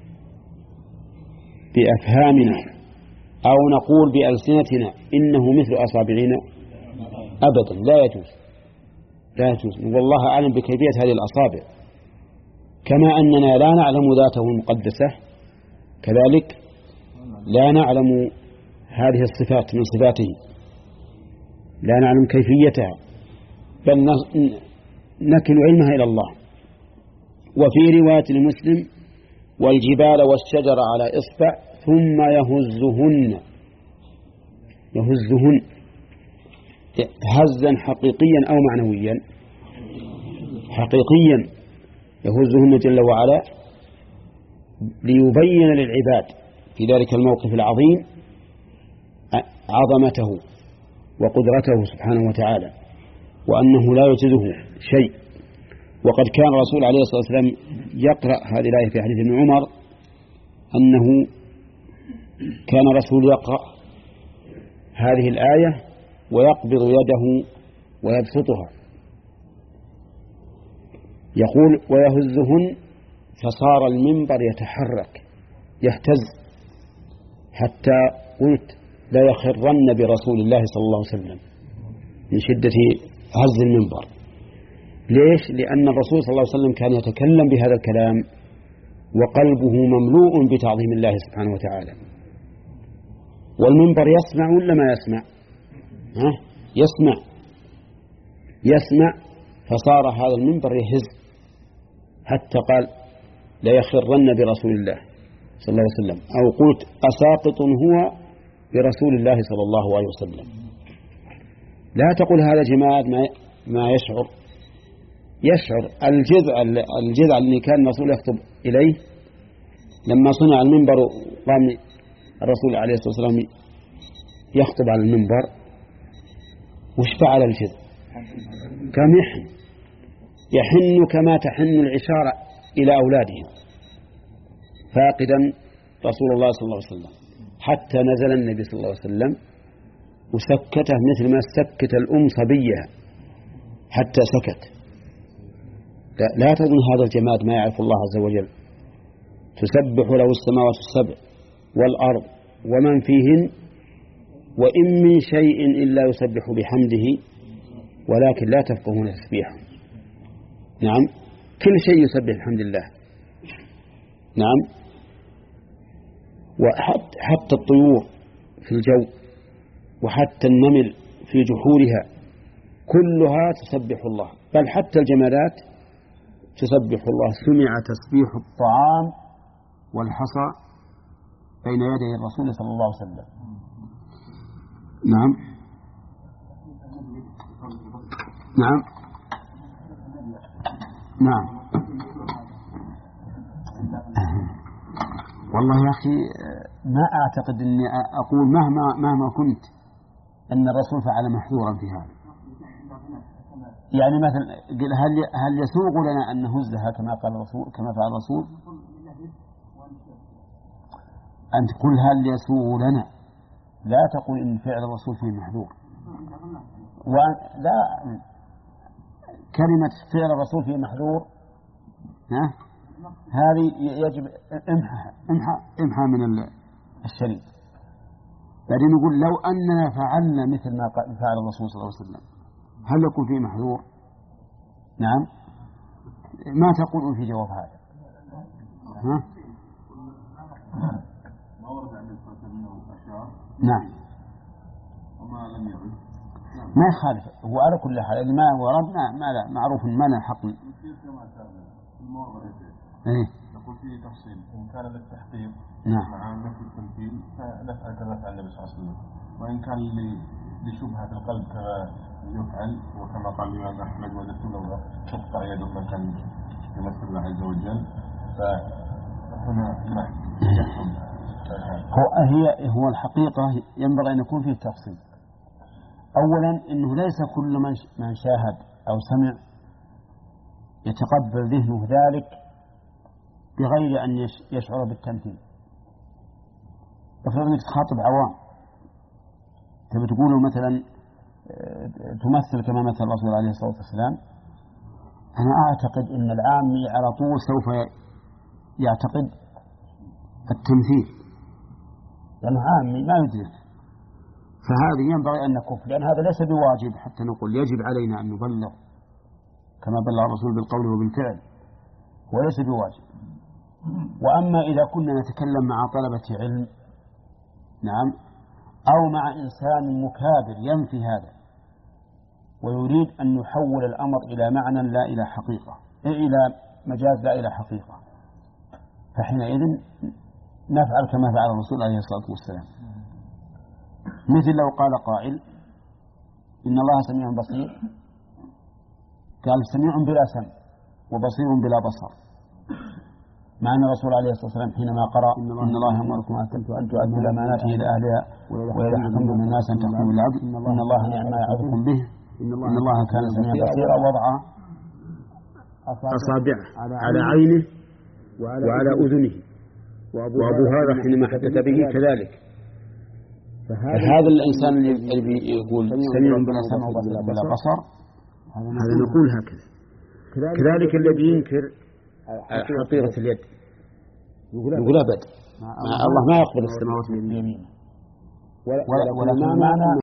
بأفهامنا أو نقول بألسنتنا إنه مثل أصابعنا؟ أبدا، لا يجوز لا يجوز. والله أعلم بكيفية هذه الأصابع، كما أننا لا نعلم ذاته المقدسة كذلك لا نعلم هذه الصفات من صفاته، لا نعلم كيفيتها، بل نكل علمها إلى الله. وفي رواية المسلم والجبال والشجر على إصبع ثم يهزهن يهزهن هزا حقيقيا أو معنويا؟ حقيقيا، يهزهن جل وعلا ليبين للعباد في ذلك الموقف العظيم عظمته وقدرته سبحانه وتعالى، وأنه لا يعجزه شيء. وقد كان الرسول عليه الصلاة والسلام يقرأ هذه الآية في حديث ابن عمر أنه كان الرسول يقرأ هذه الآية ويقبض يده ويبسطها، يقول ويهزهن، فصار المنبر يتحرك يهتز حتى قلت لا يخرن برسول الله صلى الله عليه وسلم من شدة هز المنبر. ليش؟ لأن الرسول صلى الله عليه وسلم كان يتكلم بهذا الكلام وقلبه مملوء بتعظيم الله سبحانه وتعالى. والمنبر يسمع ولا ما يسمع؟ ها؟ يسمع يسمع فصار هذا المنبر يهز حتى قال لا يخرن برسول الله صلى الله عليه وسلم، أو قلت أساقط هو برسول الله صلى الله عليه وسلم. لا تقول هذا جماد ما ما يشعر يشعر. الجذع الجذع اللي كان الرسول يخطب إليه لما صنع المنبر قام الرسول عليه الصلاة والسلام يخطب على المنبر، وش فعل الجذع؟ كم يحن يحن كما تحن العشارة إلى أولادهم، فاقدا رسول الله صلى الله عليه وسلم، حتى نزل النبي صلى الله عليه وسلم وسكته مثل ما سكت الأم صبيها حتى سكت. لا, لا تظن هذا الجماد ما يعرف الله عز وجل. تسبح له السماوات السبع والأرض ومن فيهن وإن من شيء إلا يسبح بحمده ولكن لا تفقهون تسبيحه. نعم، كل شيء يسبح بحمد الله. نعم، وحتى الطيور في الجو وحتى النمل في جحورها كلها تسبح الله، بل حتى الجمادات تسبح الله. سمع تسبيح الطعام والحصى بين يدي الرسول صلى الله عليه وسلم. نعم نعم نعم والله يا أخي ما أعتقد أني أقول مهما مهما كنت أن الرسول فعل محظورا في هذا. يعني مثلا هل هل يسوغ لنا أن نهزها كما قال الرسول كما فعل الرسول؟ أن تقول هل يسوغ لنا، لا تقول إن فعل الرسول فيه محظور. ولا كلمة فعل الرسول فيه محظور ها هذه يجب امحى امحى امحى من الشريط. بعدين نقول لو أننا فعلنا مثل ما فعل الرسول صلى الله عليه وسلم هل يكون فيه محظور؟ نعم. ما تقولون في جواب هذا؟ ها؟ ما ورد عن الرسول أشعار. نعم. وما لم يرد. ما يخالف، هو على كل حال ما ورد ما ما لا معروف ما له حق. إيه؟ نقول فيه تفصيل إن كان للتحقيق نعم. مع نفي التمثيل فنفعل كما فعل النبي صلى الله عليه وسلم، وإن كان لشبهة القلب كما يفعل، وكما قال الإمام أحمد وددت لو تقطع يد مثلا بمثل الله عز وجل، فهنا ما يحكم؟ هو هي هو الحقيقة ينبغي أن يكون فيه تفصيل. أولا إنه ليس كل من من شاهد أو سمع يتقبل ذهنه ذلك بغير أن يشعر بالتمثيل. افرض أنك تخاطب عوام تبي تقولوا مثلا تمثل كما مثل الرسول عليه الصلاة والسلام، أنا أعتقد أن العامي على طول سوف يعتقد التمثيل لأنه عامي ما يدرك، فهذه ينبغي أن نكف، لأن هذا ليس بواجب حتى نقول يجب علينا أن نبلغ كما بلغ الرسول بالقول وبالفعل، وليس بواجب. وأما إذا كنا نتكلم مع طلبة علم نعم أو مع إنسان مكابر ينفي هذا ويريد أن يحول الأمر إلى معنى لا إلى حقيقة، إلى مجاز لا إلى حقيقة، فحينئذ نفعل كما فعل الرسول عليه الصلاة والسلام. مثل لو قال قائل إن الله سميع بصير، قال سميع بلا سمع وبصير بلا بصر، مع أن الرسول عليه الصلاة والسلام حينما قرأ إن الله يأمركم أن تؤدوا الأمانات إلى أهلها وإذا حكمتم من الناس أن تحكموا بالعدل إن الله نعم ما يعظكم به إن الله كان سميعا بصيرا، وضع أصابعه على عينه وعلى أذنه، وأبو هذا حينما حدث به كذلك. فهذا الإنسان اللي يقول سميع بلا سمع وبصير بلا بصر هذا نقول هكذا. كذلك الذي ينكر حقيقة اليد يقول أبد الله ما يقبل السماوات من يمينه، ولا في المعنى